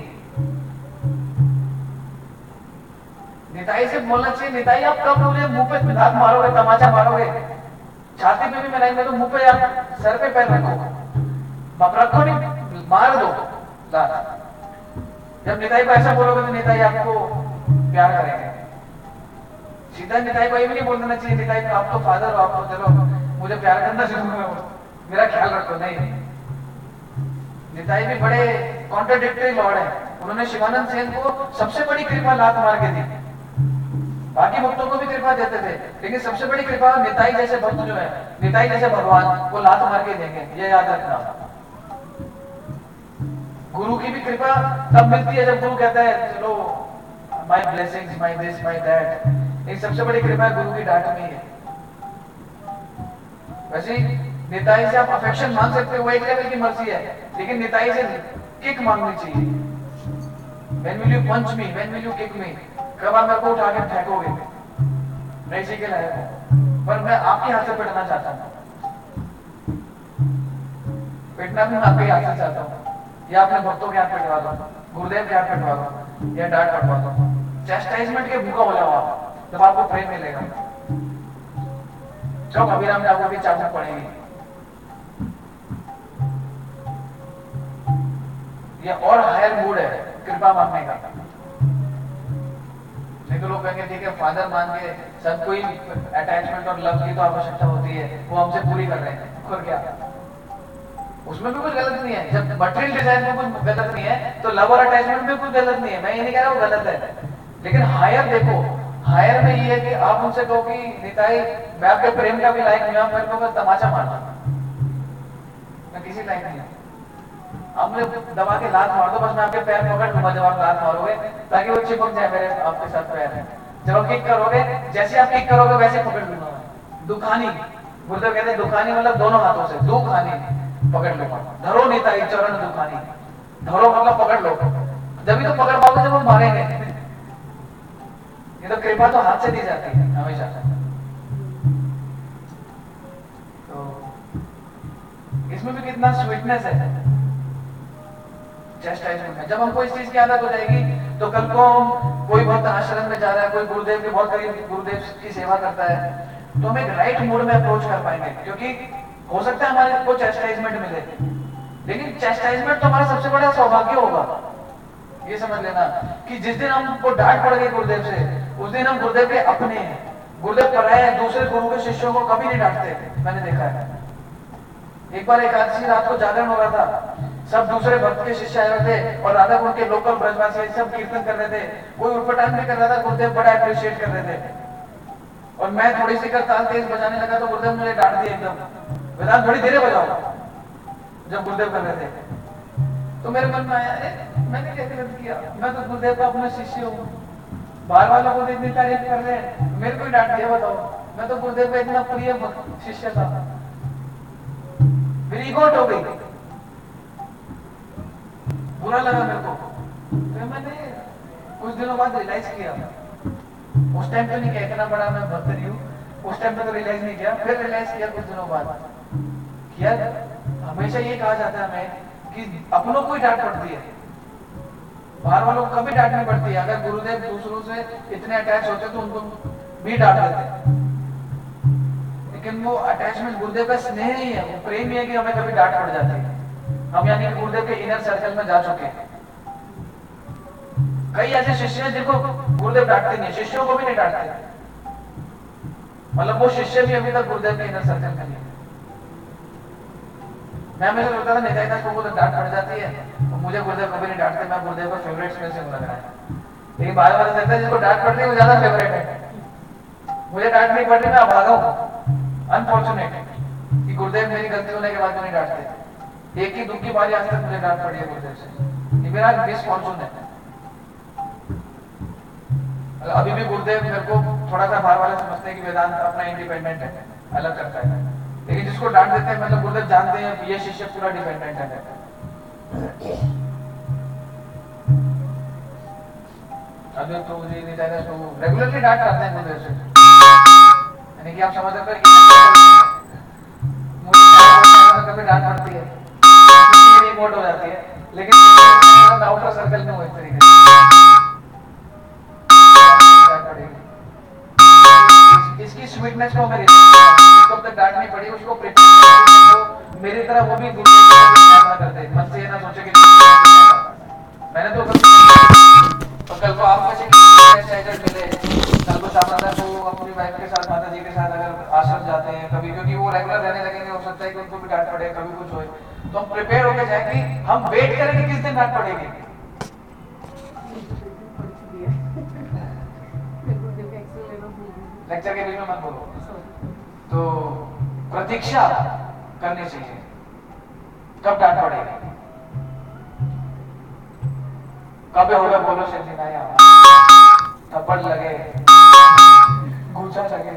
निताई से बोलना चाहिए, निताई आप कब मुझे मुंह पे दांत मारोगे, तमाचा मारोगे, छाती पे भी मिलाएंगे तो मुंह पे आप सर पे पैर रखो, बाप रखो नहीं, मार दो दांत। जब निताई को ऐसा बोलोगे तो निताई आपको प्यार करेंगे। सीधा निताई को ये भी नहीं बोल देना चाहिए, निताई आप तो फादर हो, आप तो चलो मुझे प्यार करना शुरू करो, मेरा ख्याल रखो। नहीं, निताई भी बड़े कॉन्ट्राडिक्टरी लॉर्ड है। उन्होंने शिवानंद सेन को सबसे बड़ी कृपा लात मार के दी, बाकी भक्तों को भी कृपा देते थे, लेकिन सबसे बड़ी कृपा निताई जैसे भक्त जो है, निताई जैसे भगवान, वो लात मार के देंगे। ये याद रखना। गुरु की भी कृपा तब मिलती है जब गुरु कहता है चलो my blessings, my this, my that. एक सबसे बड़ी कृपा गुरु की डांट में है। वैसे निताई से आप अफेक्शन मांग सकते हो, वो एक लेवल की मर्जी है, लेकिन निताई से किक मांगनी चाहिए। When will you punch me? When will you kick me? कब आप मेरे को उठा के फेंकोगे, मैं इसी के लायक हूं, पर मैं आपके हाथ से पिटना चाहता हूं। पिटना भी मैं आपके हाथ से चाहता हूं, या अपने भक्तों के हाथ पिटवा दो, गुरुदेव के हाथ पिटवा दो, या डांट पटवा दो। चेस्टाइजमेंट के भूखा हो जाओ आप, जब आपको प्रेम मिलेगा। जब अभिराम ठाकुर की चाबुक पड़ेगी, ये और हायर मूड है कृपा मांगने का। नहीं तो लोग कहेंगे ठीक है फादर मान के सब कोई अटैचमेंट और लव की तो आवश्यकता होती है, वो हमसे पूरी कर रहे हैं, और क्या उसमें भी कुछ गलत नहीं है। जब मटेरियल डिजाइन में कुछ गलत नहीं है तो लव और अटैचमेंट में कुछ गलत नहीं है, मैं ये नहीं कह रहा वो गलत है। लेकिन हायर देखो, हायर में ये है कि आप उनसे कहो कि निताई मैं आपके प्रेम का भी लायक नहीं हूं, मेरे को तमाचा मारना, मैं किसी लायक नहीं हूं, आप मुझे दबा के लात मार दो, बस मैं आपके पैर पकड़ लूंगा जब आप लात मारोगे, ताकि वो चिपक जाए मेरे आपके साथ पैर है। जब आप किक करोगे, जैसे आप किक करोगे वैसे पकड़ लूंगा मैं। दुखानी, गुरुदेव कहते हैं दुखानी मतलब दोनों हाथों से, दुखानी पकड़ लूंगा। धरो निताई चरण दुखानी, धरो मतलब पकड़ लो, जब तो पकड़ पाओगे जब हम मारेंगे। ये तो कृपा तो हाथ से दी जाती है हमेशा। तो इसमें भी कितना स्वीटनेस है चेस्टाइजमेंट में। जब हमको इस चीज की आदत हो जाएगी तो कल को कोई भक्त आश्रम में जा रहा है, कोई गुरुदेव के बहुत करीब गुरुदेव की सेवा करता है, तो हम एक राइट मूड में अप्रोच कर पाएंगे, क्योंकि हो सकता है हमारे को चेस्टाइजमेंट मिले, लेकिन चेस्टाइजमेंट तो हमारा सबसे बड़ा सौभाग्य होगा ये समझ लेना कि जिस दिन हमको डांट पड़ गई गुरुदेव से, उस दिन हम गुरुदेव के अपने हैं। गुरुदेव पराये दूसरे गुरु के शिष्यों को कभी नहीं डांटते, मैंने देखा है। एक बार एकादशी रात को जागरण हो रहा था, सब दूसरे भक्त के शिष्य आए हुए थे और राधा कुंड के लोकल ब्रजवासी सब कीर्तन कर रहे थे, कोई उठपटांग भी कर रहा था, गुरुदेव बड़ा अप्रिशिएट कर रहे थे। और मैं थोड़ी सी करताल तेज बजाने लगा तो गुरुदेव मुझे डांट दिया एकदम, वेदांत थोड़ी देर बजाओ, जब गुरुदेव कर रहे थे। तो मेरे मन में आया, अरे मैंने क्या गलत किया, मैं तो गुरुदेव का अपना शिष्य हूँ, बाहर वालों को इतनी तारीफ कर रहे हैं, मेरे को डांट दिया, बताओ। मैं तो गुरुदेव का इतना प्रिय शिष्य था, मेरी ईगो हो गई, बुरा लगा मेरे को। तो मैंने कुछ दिनों बाद रियलाइज किया, उस टाइम तो नहीं किया, इतना बड़ा मैं भक्त नहीं हूँ, उस टाइम पे तो रियलाइज नहीं किया, फिर रियलाइज किया कुछ दिनों बाद। यार हमेशा ये कहा जाता है हमें कि अपनों को ही डांट पड़ती है, बाहर वालों को कभी डांट नहीं पड़ती है। अगर गुरुदेव दूसरों से इतने अटैच होते तो उनको भी डांट देते, लेकिन वो अटैचमेंट गुरुदेव का स्नेह नहीं है, वो प्रेम ही है कि हमें कभी डांट पड़ जाती है। हम यानी कि गुरुदेव के इनर सर्कल में जा चुके हैं। कई ऐसे शिष्य हैं जिनको गुरुदेव डांटते नहीं, शिष्यों को भी नहीं डांटते, मतलब वो शिष्य भी अभी तक गुरुदेव के इनर सर्कल में नहीं। मैं हमेशा सोचता था निताई दास को तो डांट पड़ जाती है, तो मुझे गुरुदेव कभी नहीं डांटते, मैं गुरुदेव का फेवरेट में से लग रहा है। लेकिन बार बार लगता है जिसको डांट पड़ रही है वो ज्यादा फेवरेट है, मुझे डांट नहीं पड़ रही, मैं अभागा हूं, अनफॉर्चुनेट कि गुरुदेव मेरी गलती होने के बाद नहीं डांटते। एक ही दुख की बारी आज तक मुझे डांट पड़ी है गुरुदेव से, ये मेरा मिसफॉर्चून है। अभी भी गुरुदेव मेरे को थोड़ा सा बाहर वाले समझते हैं कि वेदांत अपना इंडिपेंडेंट है, अलग करता है, लेकिन जिसको डांट देते हैं मतलब गुरुदेव जानते हैं ये शिष्य पूरा डिपेंडेंट है। अभी तो मुझे नहीं चाहिए तो रेगुलरली डांट करते हैं गुरुदेव से, यानी कि आप समझ सकते हैं मुझे कभी डांट पड़ती है, मेरी इमोट हो जाती है, लेकिन आउटर सर्कल में हो इस तरीके से इसकी स्वीटनेस को मेरी जिसको तक डांट नहीं पड़ी उसको प्रेम मेरी तरह वो भी गुरुदेव करते, मन से ये ना सोचे कि मैंने तो कभी कल को आप कैसे मिले, कल को शामादा को अपनी वाइफ के साथ माता जी के साथ अगर आश्रम जाते हैं कभी, क्योंकि वो रेगुलर रहने लगेंगे, हो सकता है कि उनको भी डांट पड़े, कभी कुछ होए, तो हम प्रिपेयर होकर जाएंगे, हम वेट करेंगे किस दिन डांट पड़ेगी। लेक्चर के बीच में मत बोलो, तो प्रतीक्षा करनी चाहिए कब डांट पड़ेगी, कब होगा बोलो सिद्धि ना आया, थप्पड़ लगे, घूसा लगे,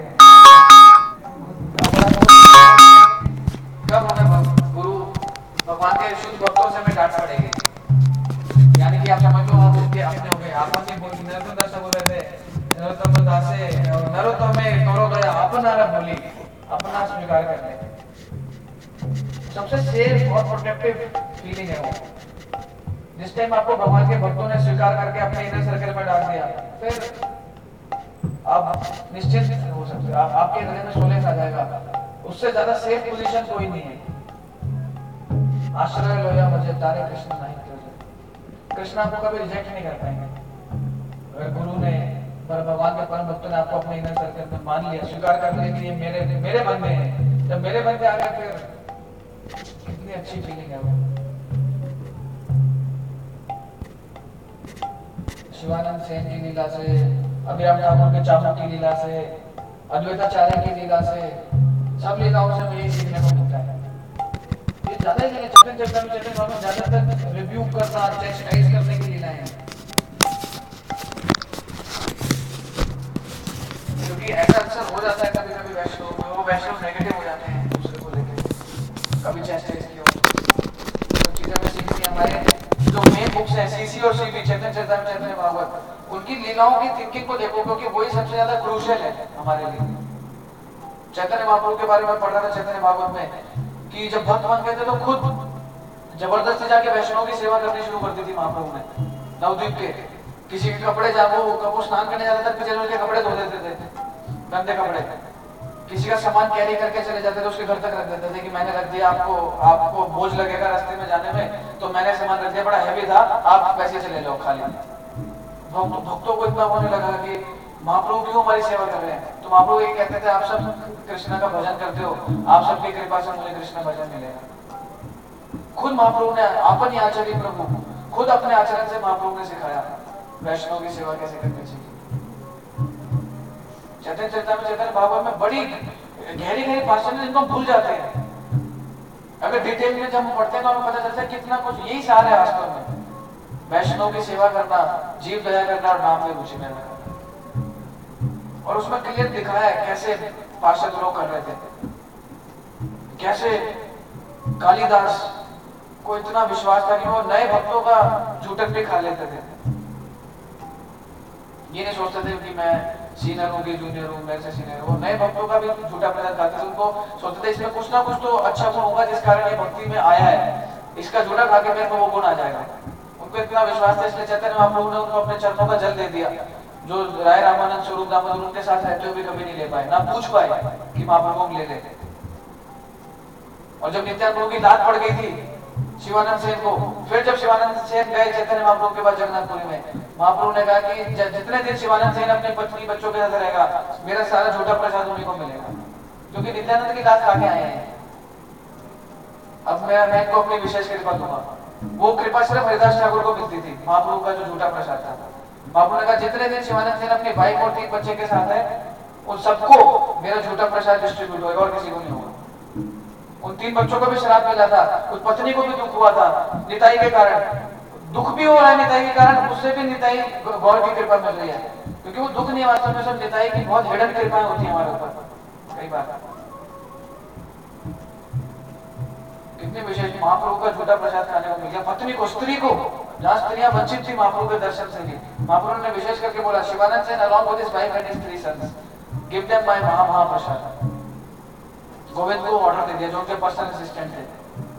कब हमें गुरु भगवान के शुद्ध भक्तों से हमें डांट पड़ेगी। यानी कि आप समझ लो हम उनके अपने हो गए, आप नहीं बोल नरोत्तम दास बोल रहे थे, नरोत्तम दास से नरोत्तम में करो गया अपना रब बोली, अपना स्वीकार कर ले, सबसे सेफ और प्रोटेक्टिव फीलिंग है वो। जिस टाइम आपको भगवान के भक्तों ने स्वीकार करके अपने इनर सर्कल में डाल दिया, फिर आप निश्चित हो सकते हो, आप, आपके गले में सोलेस आ जाएगा, उससे ज्यादा सेफ पोजीशन कोई नहीं है। आश्रय लोया मुझे तारे कृष्ण नहीं, कृष्ण आपको कभी रिजेक्ट नहीं कर पाएंगे। अगर गुरु ने पर भगवान के परम भक्तों ने आपको अपने इनर सर्कल में मान लिया, स्वीकार कर लिया कि ये मेरे मेरे बंदे हैं, जब मेरे बंदे आ गए फिर कितनी अच्छी फीलिंग है वो। शिवानंद सेन की लीला से, अभिराम ठाकुर के चाबुक की लीला से, अद्वैताचार्य की लीला से, सब लीलाओं से हमें यही सीखने को मिलता है। ये ज्यादा ही चेतन चेतन चेतन बाबा ज्यादातर रिव्यू करना, चेस्टाइज करने की लीलाएं हैं, क्योंकि ऐसा अक्सर हो जाता है कभी कभी वैष्णव में, वो वैष्णव नेगेटिव हो जाते हैं दूसरे को लेकर, कभी चेस्टाइज किया तो चीजें में सीखनी हमारे जो मेन बुक्स है सीसी और सीबी, चेतन चेतन चैतन्य भागवत, उनकी लीलाओं की थिंकिंग को देखो, क्योंकि वही सबसे ज्यादा क्रूशियल है हमारे लिए। चैतन्य महाप्रभु के बारे में पढ़ रहा था चैतन्य भागवत में कि जब भक्त बन गए थे तो खुद जबरदस्ती जाके वैष्णव की सेवा करनी शुरू कर दी थी महाप्रभु ने नवद्वीप के। किसी के कपड़े जाओ, कब वो स्नान करने जाता था पीछे उनके कपड़े धो देते थे, गंदे कपड़े, किसी का सामान कैरी करके चले जाते थे, उसके घर तक रख देते थे कि मैंने रख दिया, आपको आपको बोझ लगेगा रास्ते में जाने में, तो मैंने सामान रख दिया, बड़ा हैवी था, आप पैसे चले जाओ खाली। भक्तों को इतना होने लगा कि महाप्रभु क्यों हमारी सेवा कर रहे हैं। तो महाप्रभु ये कहते थे, आप सब कृष्ण का भजन करते हो, आप सबकी कृपा से मुझे कृष्ण भजन मिलेगा। खुद महाप्रभु ने अपनी आचार्य प्रभु खुद अपने आचरण से महाप्रभु ने सिखाया वैष्णव की सेवा कैसे करनी चाहिए। चैतन्य चरितामृत चैतन्य भागवत में बड़ी गहरी गहरी भाषण जिनको हम भूल जाते हैं। अगर डिटेल में जब हम पढ़ते हैं तो हमें पता चलता है कितना कुछ यही सार है वास्तव में, वैष्णव की सेवा करना, जीव दया करना और नाम में रुचि में रहना। और उसमें क्लियर दिखाया है कैसे पार्षद लोग कर रहे थे, कैसे कालिदास को इतना विश्वास था कि वो नए भक्तों का झूठक भी खा लेते थे। ये नहीं सोचते थे कि मैं सीनियर हूँ कि जूनियर हूँ, मेरे से सीनियर हूँ। नए भक्तों का भी झूठा प्रसाद खाते थे, उनको सोचते थे इसमें कुछ ना कुछ तो अच्छा गुण होगा जिस कारण ये भक्ति में आया है, इसका झूठा खा के मेरे को वो गुण आ जाएगा। उनको इतना विश्वास था, इसलिए चैतन्य महाप्रभु ने उनको अपने चरणों का जल दे दिया, जो राय रामानंद स्वरूप दामोदर उनके साथ रहते हुए भी कभी नहीं ले पाए, ना पूछ पाए कि महाप्रभु ले ले। और जब नित्यानंद प्रभु की लात पड़ गई थी शिवानंद सेन को, फिर जब शिवानंद सेन गए चैतन्य महाप्रभु के पास जगन्नाथपुरी में, महाप्रभु ने कहा कि जितने दिन शिवानंद सेन अपनी पत्नी बच्चों के साथ रहेगा, मेरा सारा झूठा प्रसाद उन्हीं को मिलेगा, क्योंकि नित्यानंद की लात खा के आए हैं। अब मैं मैं इनको अपनी विशेष कृपा दूंगा। वो कृपा सिर्फ हरिदास ठाकुर को मिलती थी, महाप्रभु का जो झूठा प्रसाद था। महाप्रभु ने कहा जितने दिन शिवानंद सेन अपनी वाइफ और तीन बच्चे के साथ है, उन सबको मेरा झूठा प्रसाद डिस्ट्रीब्यूट होगा और किसी को नहीं होगा। उन तीन बच्चों को भी शराब मिला था, उस पत्नी को भी दुख हुआ था निताई के कारण, दुख भी हो रहा है निताई के कारण, उससे भी निताई गौर की कृपा मिल रही है, क्योंकि वो दुख नहीं वास्तव में सब निताई की बहुत हिडन कृपाएं होती है हमारे ऊपर कई बार। कितने विशेष महाप्रभु का झूठा प्रसाद खाने को मिल गया पत्नी को, स्त्री को, जहां स्त्रियां वंचित थी महाप्रभु के दर्शन से भी। महाप्रभु ने विशेष करके बोला Shivananda Sen along with his wife and his three sons give them my महा महाप्रसाद। गोविंद को ऑर्डर दे दिया जो उनके पर्सनल असिस्टेंट थे।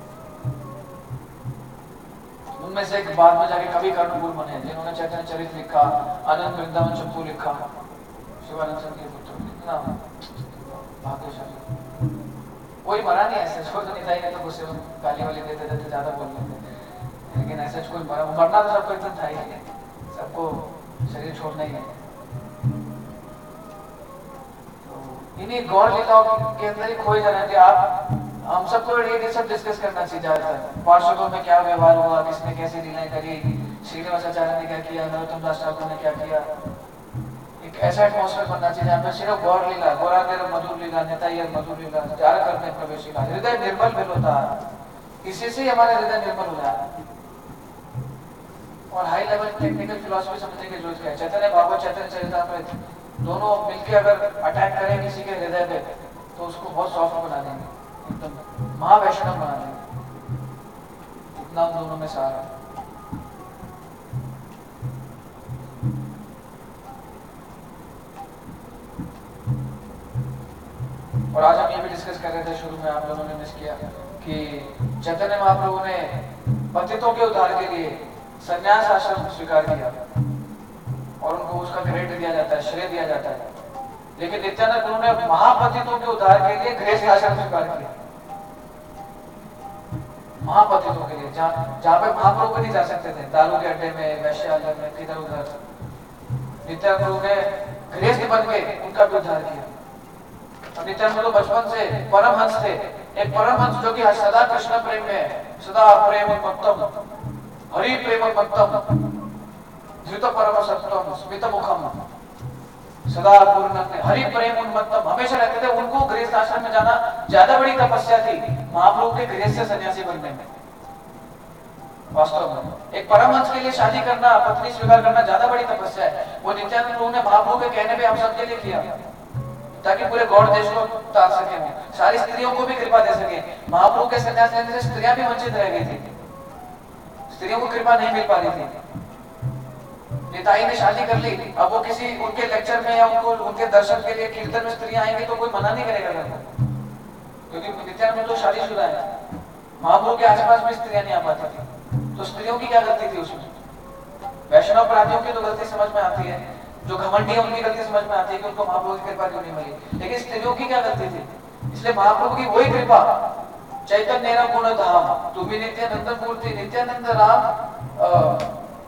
उनमें से एक बाद में जाके कवि कर्णपुर बने, जिन्होंने चैतन्य चरित लिखा, आनंद वृंदावन चप्पू लिखा, शिवानंद सेन के पुत्र। इतना भाग्यशाली कोई मरा नहीं ऐसे, छोड़ निताई ने तो गुस्से में गाली वाली देते देते ज्यादा बोल लेते, लेकिन ऐसा कोई मरा, मरना तो सबको इतना था ही, सबको शरीर छोड़ना ही है। इन्हीं गौर लीलाओं के अंदर ही खोए जाना चाहिए। आप हम सबको ये सब डिस्कस करना चाहिए ज्यादातर, पार्षदों में क्या व्यवहार हुआ, किसने कैसी लीलाएं करी, श्रीनिवासाचार्य ने क्या किया, नरोत्तम दास ठाकुर ने क्या किया। एक ऐसा एटमॉस्फेयर बनना चाहिए जहाँ पे सिर्फ गौर लीला, गौरांग मधुर लीला, निताई मधुर लीला, जार करते प्रवेशिका, हृदय निर्मल भी होता है, इसी से हमारा हृदय निर्मल हो जाता है। और हाई लेवल टेक्निकल फिलॉसफी समझने की जरूरत है। चैतन्य भागवत, चैतन्य चरितामृत दोनों मिलकर अगर अटैक करें किसी के हृदय पे तो उसको बहुत सॉफ्ट बना देंगे, एकदम महावैष्णव बना देंगे। इतना उन दोनों में सारा है। और आज हम ये भी डिस्कस कर रहे थे, शुरू में आप लोगों ने मिस किया कि चैतन्य महाप्रभु ने पतितों के उद्धार के लिए संन्यास आश्रम स्वीकार किया और उनको उसका क्रेडिट दिया जाता है, श्रेय दिया जाता है। लेकिन नित्यानंद प्रभु ने महापतितों के उद्धार के लिए गृहस्थ आश्रम स्वीकार किया, महापतितों के लिए, जहाँ जहाँ पे महाप्रभु को नहीं जा सकते थे, दारू के अड्डे में, वैश्यालय में, किधर उधर, नित्यानंद प्रभु ने गृहस्थ बन के उनका भी उद्धार किया। और नित्यानंद प्रभु बचपन से परमहंस थे, एक परमहंस जो कि सदा कृष्ण प्रेम में, सदा प्रेम मत्तम, हरि प्रेम मत्तम, धृत परम सत्तम, स्मित मुखम, सदा पूर्ण हरि प्रेम उन्मत्तम, हमेशा रहते थे। उनको गृहस्थ आश्रम में जाना ज्यादा बड़ी तपस्या थी महाप्रभु के गृहस्थ सन्यासी बनने में। वास्तव में एक परमहंस के लिए शादी करना, पत्नी स्वीकार करना ज्यादा बड़ी तपस्या है। वो नित्यानंद प्रभु ने महाप्रभु के कहने पे हम सबके लिए किया, ताकि पूरे गौड़ देश को तार सके, वो सारी स्त्रियों को भी कृपा दे सके। महाप्रभु के सन्यास लेने से स्त्रियां भी वंचित रह गई थी, स्त्रियों को कृपा नहीं मिल पा रही थी। निताई ने शादी कर ली, अब वो किसी उनके लेक्चर में या उनको उनके दर्शन के लिए कीर्तन में स्त्रियां आएंगी तो कोई मना नहीं करेगा घर को, क्योंकि नित्यानंद तो शादीशुदा है। महाप्रभु के आसपास में स्त्रियां नहीं आ पाती थी, तो स्त्रियों की क्या गलती थी उसमें? वैष्णव अपराधियों की तो गलती समझ में आती है, जो घमंडी है उनकी गलती समझ में आती है कि उनको महाप्रभु की कृपा क्यों नहीं मिली, लेकिन स्त्रियों की क्या गलती थी? इसलिए महाप्रभु की वही कृपा, चैतन्य गुण धाम तुम्हें नित्यानंद मूर्ति नित्यानंद राम,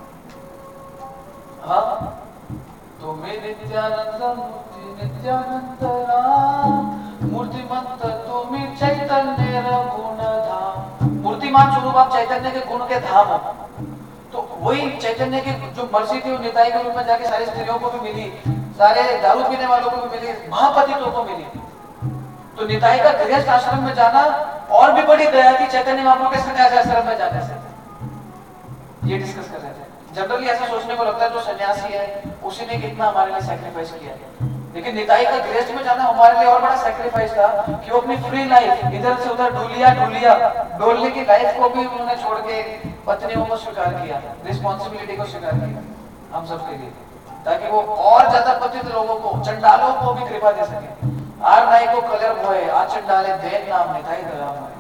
हाँ तुम्हें नित्यानंद मूर्ति नित्यानंद राम मूर्तिमंत तुम्हें चैतन्य गुण धाम। मूर्तिमान स्वरूप आप चैतन्य के गुण के धाम हो। तो वही चैतन्य की जो मर्जी थी वो निताई के रूप में जाके सारी स्त्रियों को भी मिली, सारे दारू पीने वालों को भी मिली, महापतितों को मिली। तो निताई का गृहस्थ आश्रम में जाना और भी बड़ी दया थी चैतन्य महाप्रभु के सन्यासी आश्रम में जाने से। ये डिस्कस कर रहे थे। जनरली ऐसा सोचने को लगता है जो सन्यासी है उसी ने कितना हमारे लिए सैक्रिफाइस किया है, लेकिन निताई का गृहस्थ में जाना हमारे लिए और बड़ा सैक्रिफाइस था कि वो अपनी फ्री लाइफ इधर से उधर ढूलिया ढूलिया डोलने की लाइफ को भी उन्होंने छोड़ के पत्नियों को स्वीकार किया, रिस्पॉन्सिबिलिटी को स्वीकार किया हम सबके लिए, ताकि वो और ज्यादा पतित लोगों को, चंडालों को भी कृपा दे सके। आर नाई को कलर भोए आ चंडाले देन नाम निताई दया हमारे।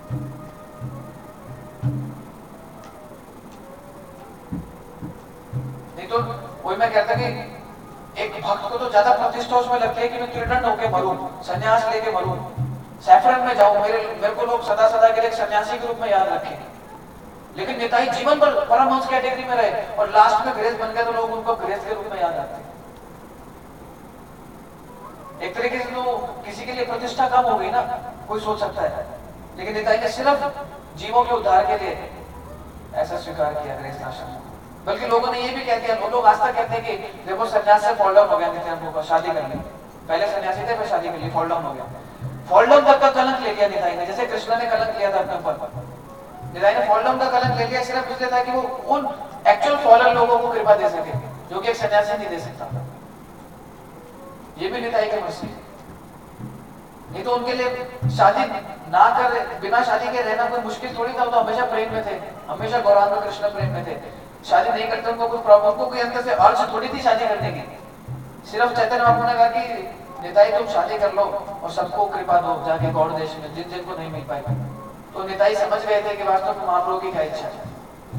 नहीं तो वही मैं कहता कि एक भक्त को तो ज्यादा प्रतिष्ठा उसमें लगती है कि मैं कीर्तन होके मरूं, सन्यास लेके मरूं, सैफरन में जाऊं, मेरे मेरे को लोग सदा सदा के लिए सन्यासी के रूप में याद रखें। लेकिन निताई जीवन भर परमहंस कैटेगरी में रहे और लास्ट में गृहस्थ बन गए तो लोग उनको गृहस्थ के रूप में याद रखते हैं। एक तरीके से तो किसी के लिए प्रतिष्ठा कम हो गई ना, कोई सोच सकता है, लेकिन निताई ने सिर्फ जीवों के उद्धार के लिए ऐसा स्वीकार किया गृहस्थ आश्रम। बल्कि लोगों ने ये भी कह दिया, लोग आज तक कहते हैं कि देखो सन्यास से फॉल डाउन हो गया नित्यानंद को, शादी कर ली, पहले सन्यासी थे फिर शादी कर ली, फॉल डाउन हो गया। फॉल डाउन तक का कलंक ले लिया निताई ने, जैसे कृष्ण ने कलंक लिया था अपने ऊपर। निताई ने फॉल डाउन का कलंक ले लिया सिर्फ इसलिए था कि वो उन एक्चुअल फॉलन लोगों को कृपा दे सके जो कि एक सन्यासी नहीं दे सकता। ये भी निताई की मर्जी है। नहीं तो उनके लिए शादी ना कर बिना शादी के रहना कोई मुश्किल थोड़ी था, वो तो हमेशा प्रेम में थे, हमेशा गौरांग में कृष्ण प्रेम में थे। शादी नहीं करते उनको कुछ प्रॉब्लम, को कोई अंदर से अर्ज थोड़ी थी शादी करने की। सिर्फ चैतन्य महाप्रभु ने कहा कि निताई तुम शादी कर लो और सबको कृपा दो जाके गौड़ देश में जिन जिनको नहीं मिल पाएगा। तो निताई समझ गए थे कि वास्तव में महाप्रभु की क्या इच्छा है,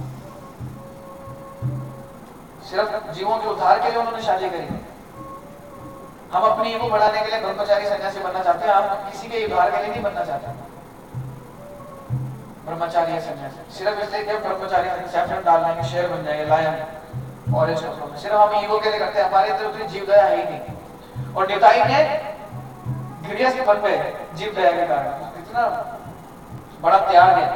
सिर्फ जीवों के उद्धार के लिए उन्होंने शादी करी। हम अपनी ईगो बढ़ाने के लिए ब्रह्मचारी सन्यासी बनना चाहते हैं, हम किसी के उद्धार के लिए नहीं बनना चाहते। ब्रह्मचारी सन्यासी सिर्फ इसलिए कि ब्रह्मचारी सैफरन डाल लेंगे, शेर बन जाएंगे, लायन ऑरेंज कपड़ों में, सिर्फ हम ईगो के लिए करते हैं, हमारे तो उतनी जीव दया है ही नहीं। और निताई ने गृहस्थ बन गए जीव दया के कारण, कितना बड़ा त्याग है।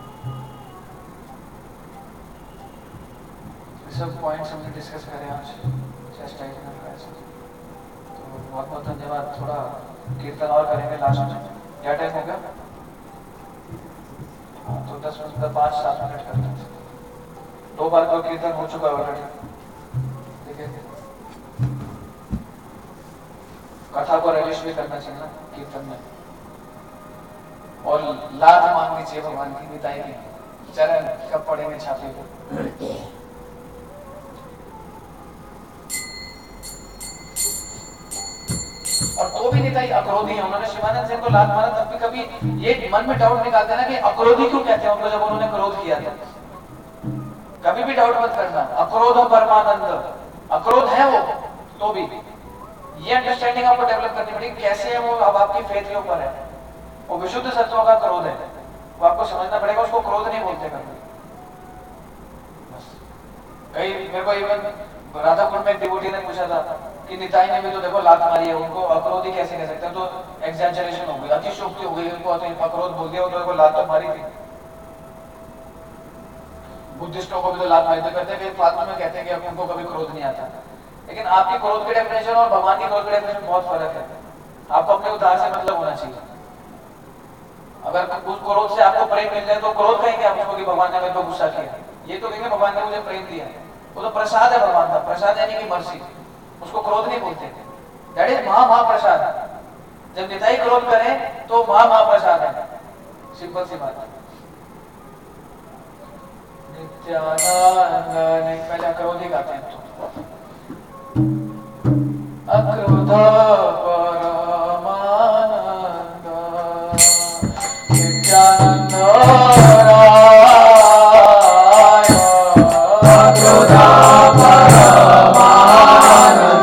सब पॉइंट्स हमने डिस्कस करे आज चेस्टाइज में। तो बहुत बहुत धन्यवाद। थोड़ा कीर्तन और करेंगे लास्ट में, क्या टाइम हो गया? तो दस मिनट पाँच सात मिनट करते हैं, दो बार का कीर्तन हो चुका है ऑलरेडी। ठीक है, कथा को रिलीज भी करना चाहिए ना कीर्तन में, और लात मांगनी चाहिए भगवान की, निताई की चरण कब पड़ेंगे छाती पे। और तो भी निताई अक्रोधी है, उन्होंने शिवानंद सेन को लात मारा तब भी कभी ये मन में डाउट निकालते ना कि अक्रोधी क्यों कहते हैं उनको जब उन्होंने क्रोध किया था। कभी भी डाउट मत करना, अक्रोध परमानंद, अक्रोध है वो तो भी। ये अंडरस्टैंडिंग आपको डेवलप करनी पड़ेगी, कैसे है वो अब आपकी फेथ के ऊपर है। वो विशुद्ध सत्वों का क्रोध है, वो आपको समझना पड़ेगा, उसको क्रोध नहीं बोलते कभी। कई मेरे को इवन राधाकुंड में एक डिवोटी ने पूछा था कि निताई ने भी तो देखो लात मारी है, उनको अक्रोधी कैसे कह सकते हैं? तो एग्जैजरेशन हो गई, अतिशयोक्ति हो गई, उनको अक्रोध बोल दिया, उनको लात तो मारी थी। बुद्धिस्टों को भी तो लात मारी थी, कहते हैं कि फालतू में कहते हैं कि उनको कभी क्रोध नहीं आता। लेकिन आपकी क्रोध की डेफिनेशन और भगवान की क्रोध की डेफिनेशन बहुत फर्क है। आपको अपने उद्धार से मतलब होना चाहिए। अगर उस क्रोध से आपको प्रेम मिल जाए तो क्रोध कहेंगे आप उसको कि भगवान ने मेरे को गुस्सा किया, ये तो कहेंगे भगवान ने मुझे प्रेम दिया। वो तो प्रसाद है भगवान का, प्रसाद यानी कि मर्सी, उसको क्रोध नहीं बोलते। दैट इज महा महाप्रसाद। जब निताई क्रोध करें तो महा महाप्रसाद है, सिंपल सी बात है। नित्यानंद पहले अक्रोधी गाते हैं, तो अक्रोध परमानंद नित्यानंद राय, अक्रोध परमानंद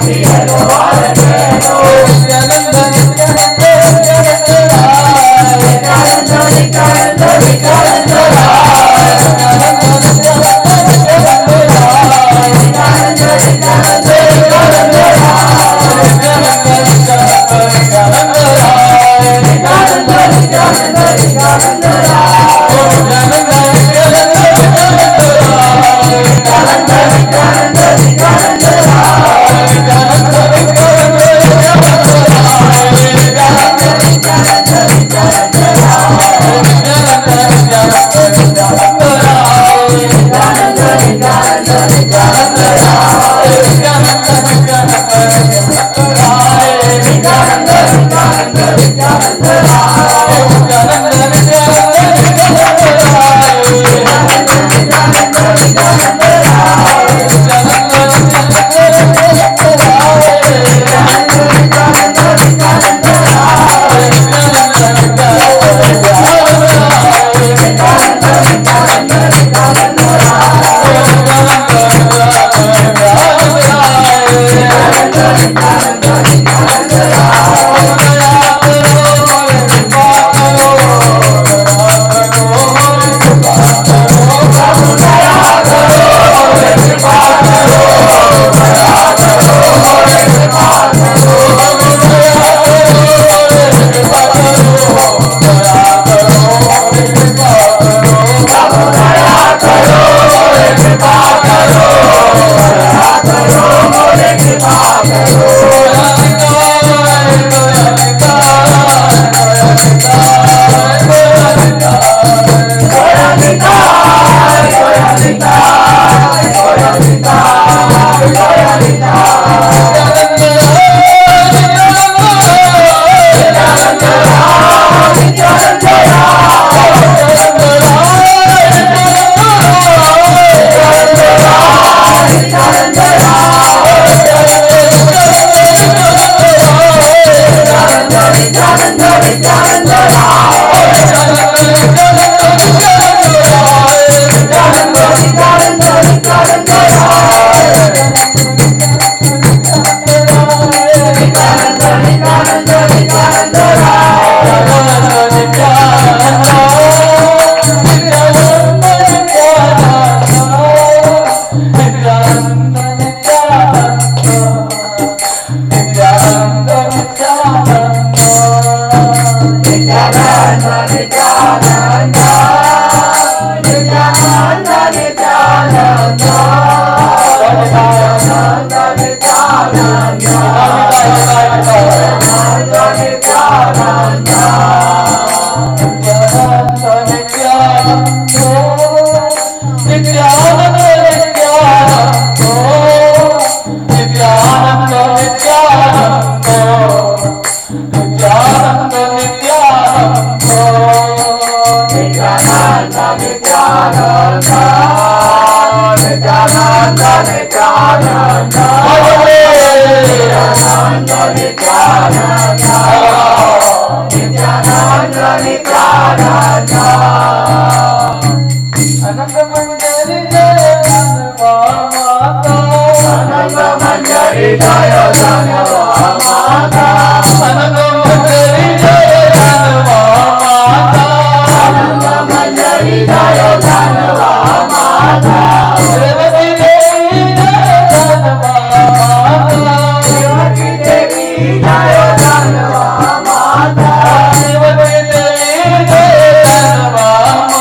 Bye.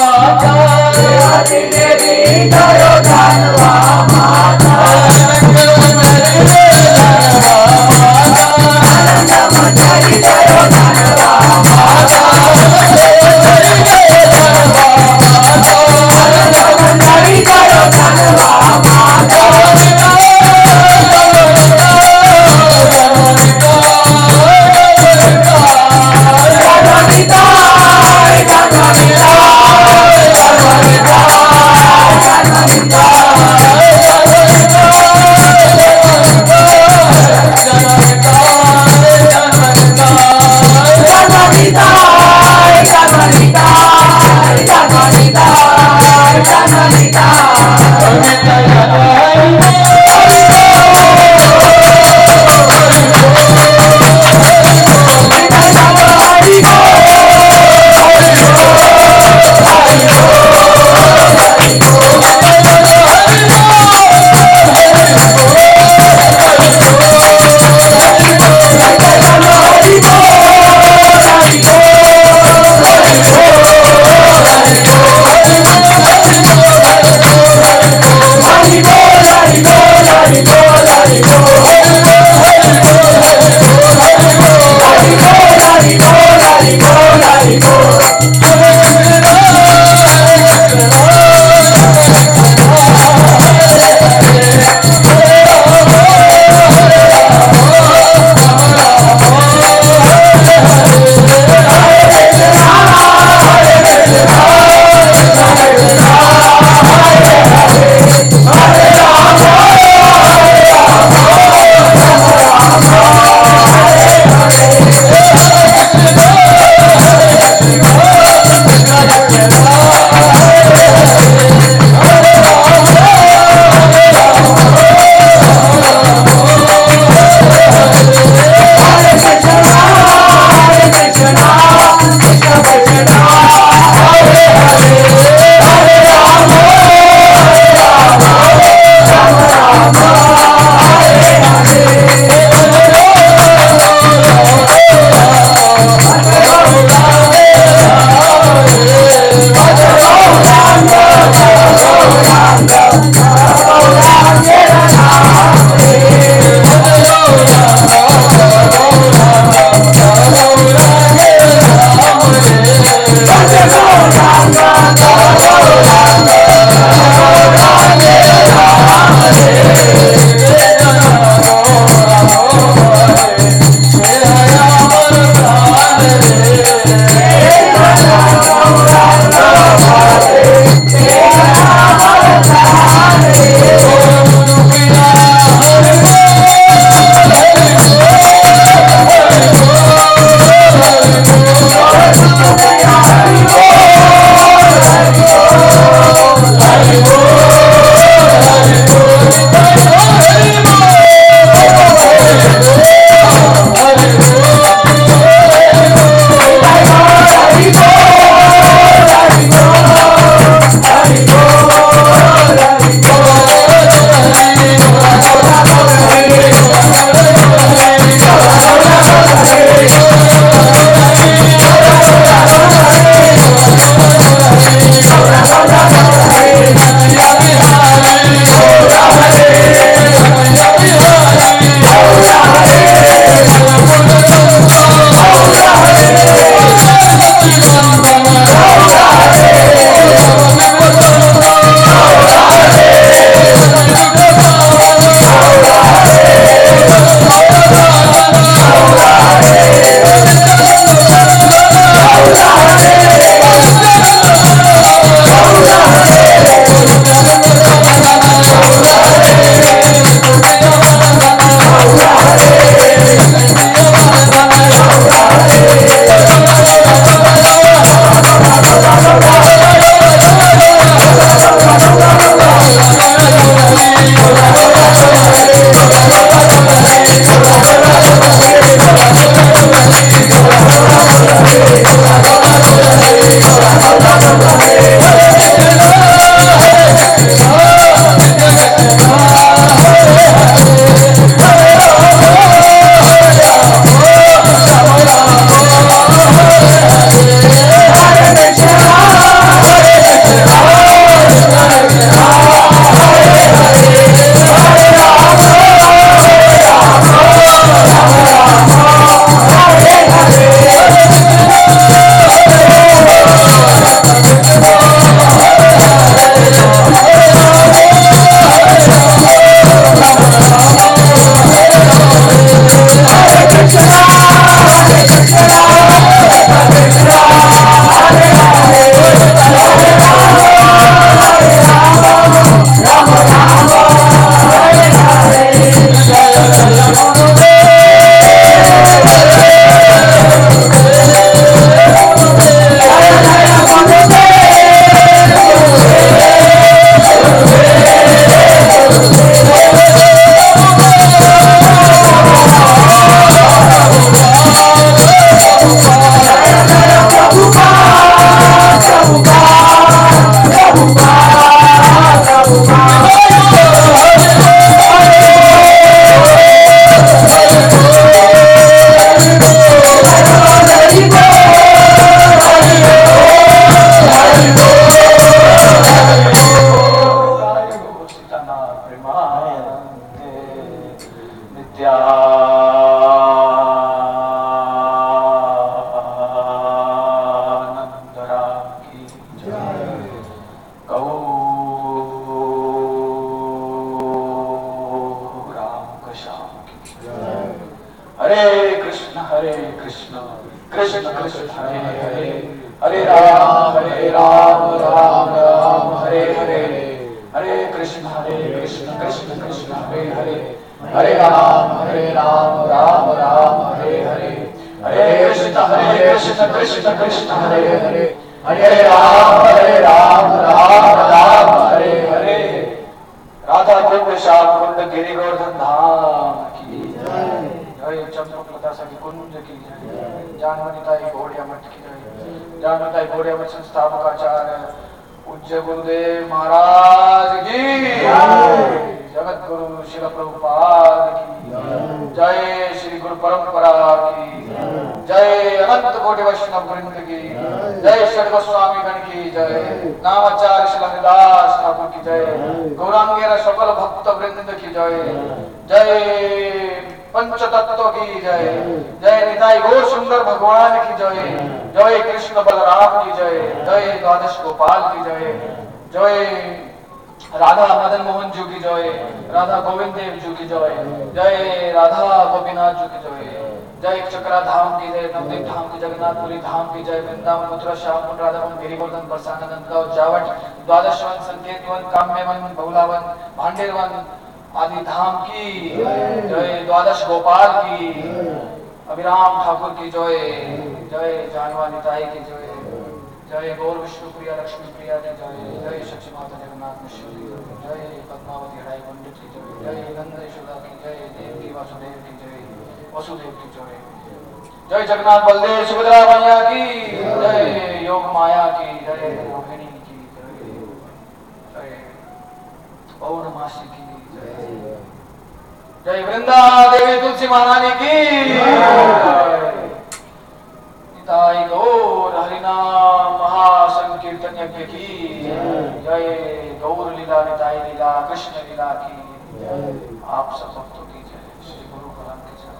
जय अनंत कोटि वैष्णव वृंद की जय, षड गोस्वामी गण की जय, नामाचार्य श्री हरिदास ठाकुर की जय, गौरांगेर सकल भक्त वृंद की जय, जय पंच तत्व की जय, जय निताई गौर सुंदर भगवान की जय, जय कृष्ण बलराम की जय, जय द्वादश गोपाल की जय, जय राधा मदन मोहन जी की जय, राधा गोविंद देव जी की जय, जय राधा गोपीनाथ जी की जय, जय चक्रा धाम की जय, नवदीप धाम की, जगन्नाथपुरी धाम की जय, वृंदावन मथुरा श्यामकुंड राधावन गिरिवर्धन बरसानंद गांव जावट द्वादशवन संकेतवन काम्यवन बहुलावन भांडेरवन आदि धाम की जय, द्वादश गोपाल की, अभिराम ठाकुर की जय, जय जानवा निताई की जय, जय गौर विष्णु प्रिया लक्ष्मी प्रिया की जय, जय सच्ची माता जगन्नाथ मिश्र की जय, जय पद्मावती हराई पंडित की जय, जय नंद यशोदा की जय, देवकी वासुदेव की जय, वसुदेव की जय, जय जगन्नाथ बलदेव सुभद्रा मैया की जय, योग माया की जय, रोहिणी की जय, जय पौर्णमासी की जय, जय वृंदा देवी तुलसी महारानी की जय, निताई गौर हरिनाम महासंकीर्तन यज्ञ की जय, गौर लीला निताई लीला कृष्ण लीला की जय, आप सब भक्तों की जय, श्री गुरु कलाम की जय।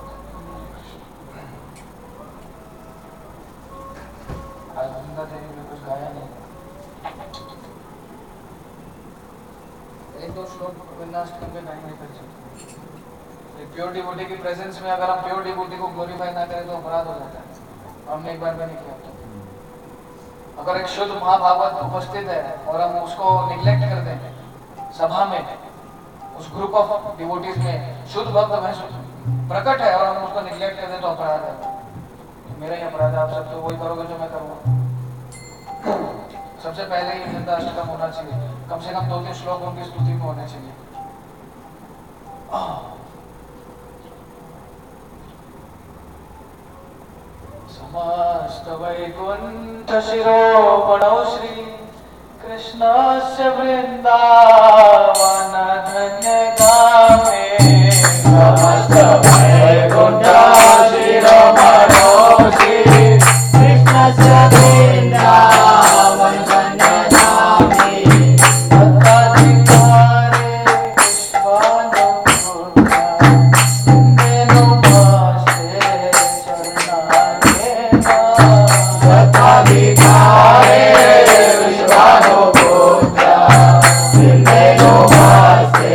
आज वृंदा देवी में कुछ गाया नहीं, एक दो श्लोक वृंदाष्टकम में गाएंगे परिचित। प्योर डिवोटी की प्रेजेंस में अगर हम प्योर डिवोटी को ग्लोरीफाई ना करें तो अपराध हो जाता है, हमने एक बार भी नहीं किया। अगर एक शुद्ध महाभागवत उपस्थित है और हम उसको निग्लेक्ट कर दें सभा में, उस ग्रुप ऑफ डिवोटीज में शुद्ध भक्त प्रकट है और हम उसको निग्लेक्ट कर दें तो अपराध है, मेरा ही अपराध है। आप सब तो वही करोगे जो मैं करूँगा। सबसे पहले ही वृंदाष्टकम होना चाहिए, कम से कम दो तीन श्लोक उनकी स्तुति में होने चाहिए। समस्त वैकुंठ शिरोमणौ श्री कृष्णस्य वृंदावन धन्यगामे, समस्त वैकुंठ शिरोमणौ श्री कृष्णस्य वृंदावन धन्यगामे, तत्काधिकारे विश्वानुपुत्र, तत्काधिकारे विश्वानुपुत्र,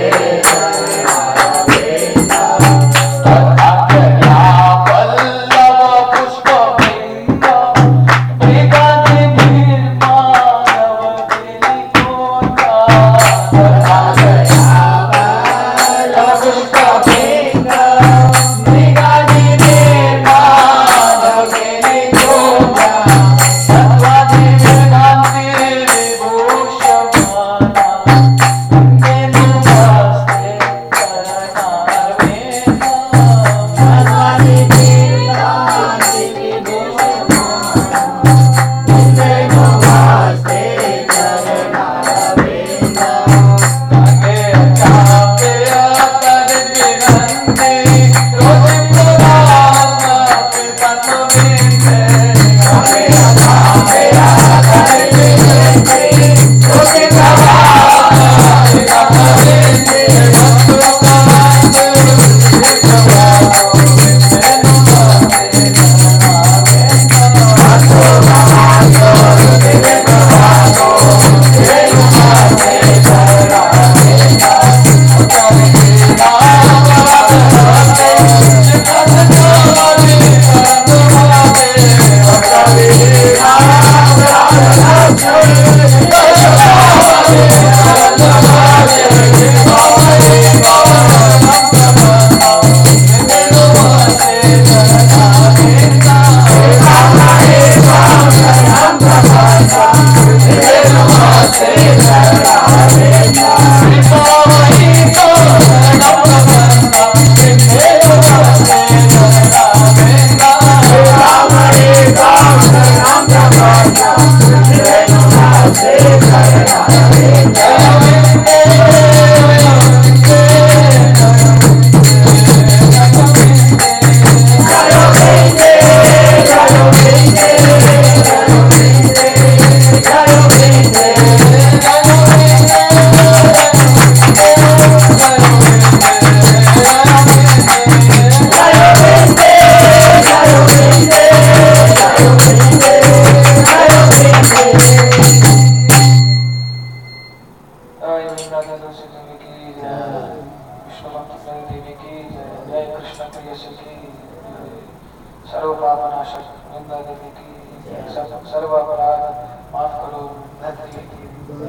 प्रिय सखी सर्व पापनाशक वृंदा देवी की सब सर्व अपराध माफ करो धरती की।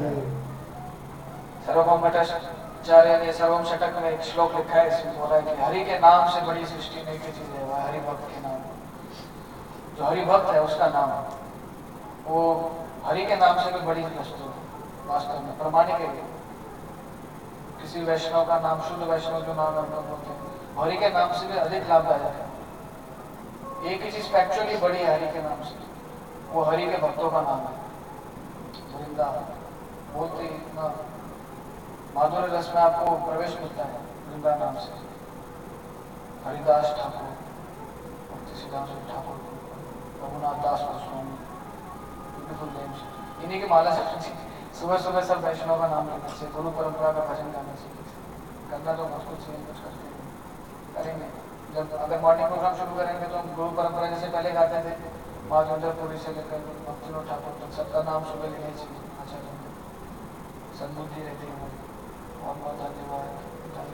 सर्वम भट्टाचार्य ने सर्वम षटक में एक श्लोक लिखा है, इसमें बोला है कि हरि के नाम से बड़ी सृष्टि नहीं की चीज है, वह हरि भक्त के नाम। जो हरि भक्त है उसका नाम, वो हरि के नाम से भी बड़ी वस्तु वास्तव में प्रमाणिक है। किसी वैष्णव का नाम, शुद्ध वैष्णव जो नाम हम लोग बोलते हैं, हरि के नाम से भी अधिक लाभदायक है। एक ही चीज फैक्चुअली बड़ी है हरि के नाम से, वो हरि के भक्तों का नाम है। वृंदा बोलते ही इतना माधुर्य रस में आपको प्रवेश मिलता है वृंदा नाम से। Haridas Thakur, Tulsidas Thakur, Raghunath Das Goswami, beautiful names. इन्हीं की माला से सुबह सुबह सब वैष्णव का नाम लेने से, गुरु परंपरा का भजन गाने से। करना तो बहुत कुछ है, कुछ करते हैं करेंगे। जब अगर मॉर्निंग प्रोग्राम शुरू करेंगे तो हम गुरु परंपरा जैसे पहले गाते थे, माँ चंद्रपुरी से लेकर भक्ति ठाकुर तक सबका नाम सुबह लेने चाहिए। अच्छा सद्बुद्धि रहती है। बहुत बहुत धन्यवाद।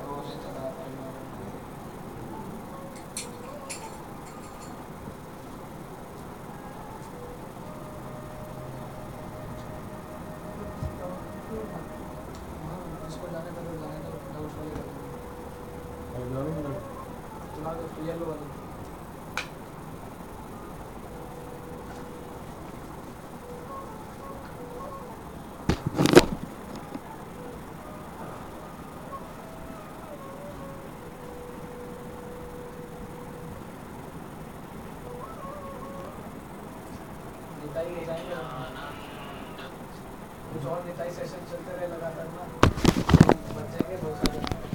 इसको जाने का जाने का डाउट वाले का येलो वाले निताई ले जाएंगे, कुछ और निताई सेशन चलते रहे लगातार ना, बच जाएंगे बहुत सारे।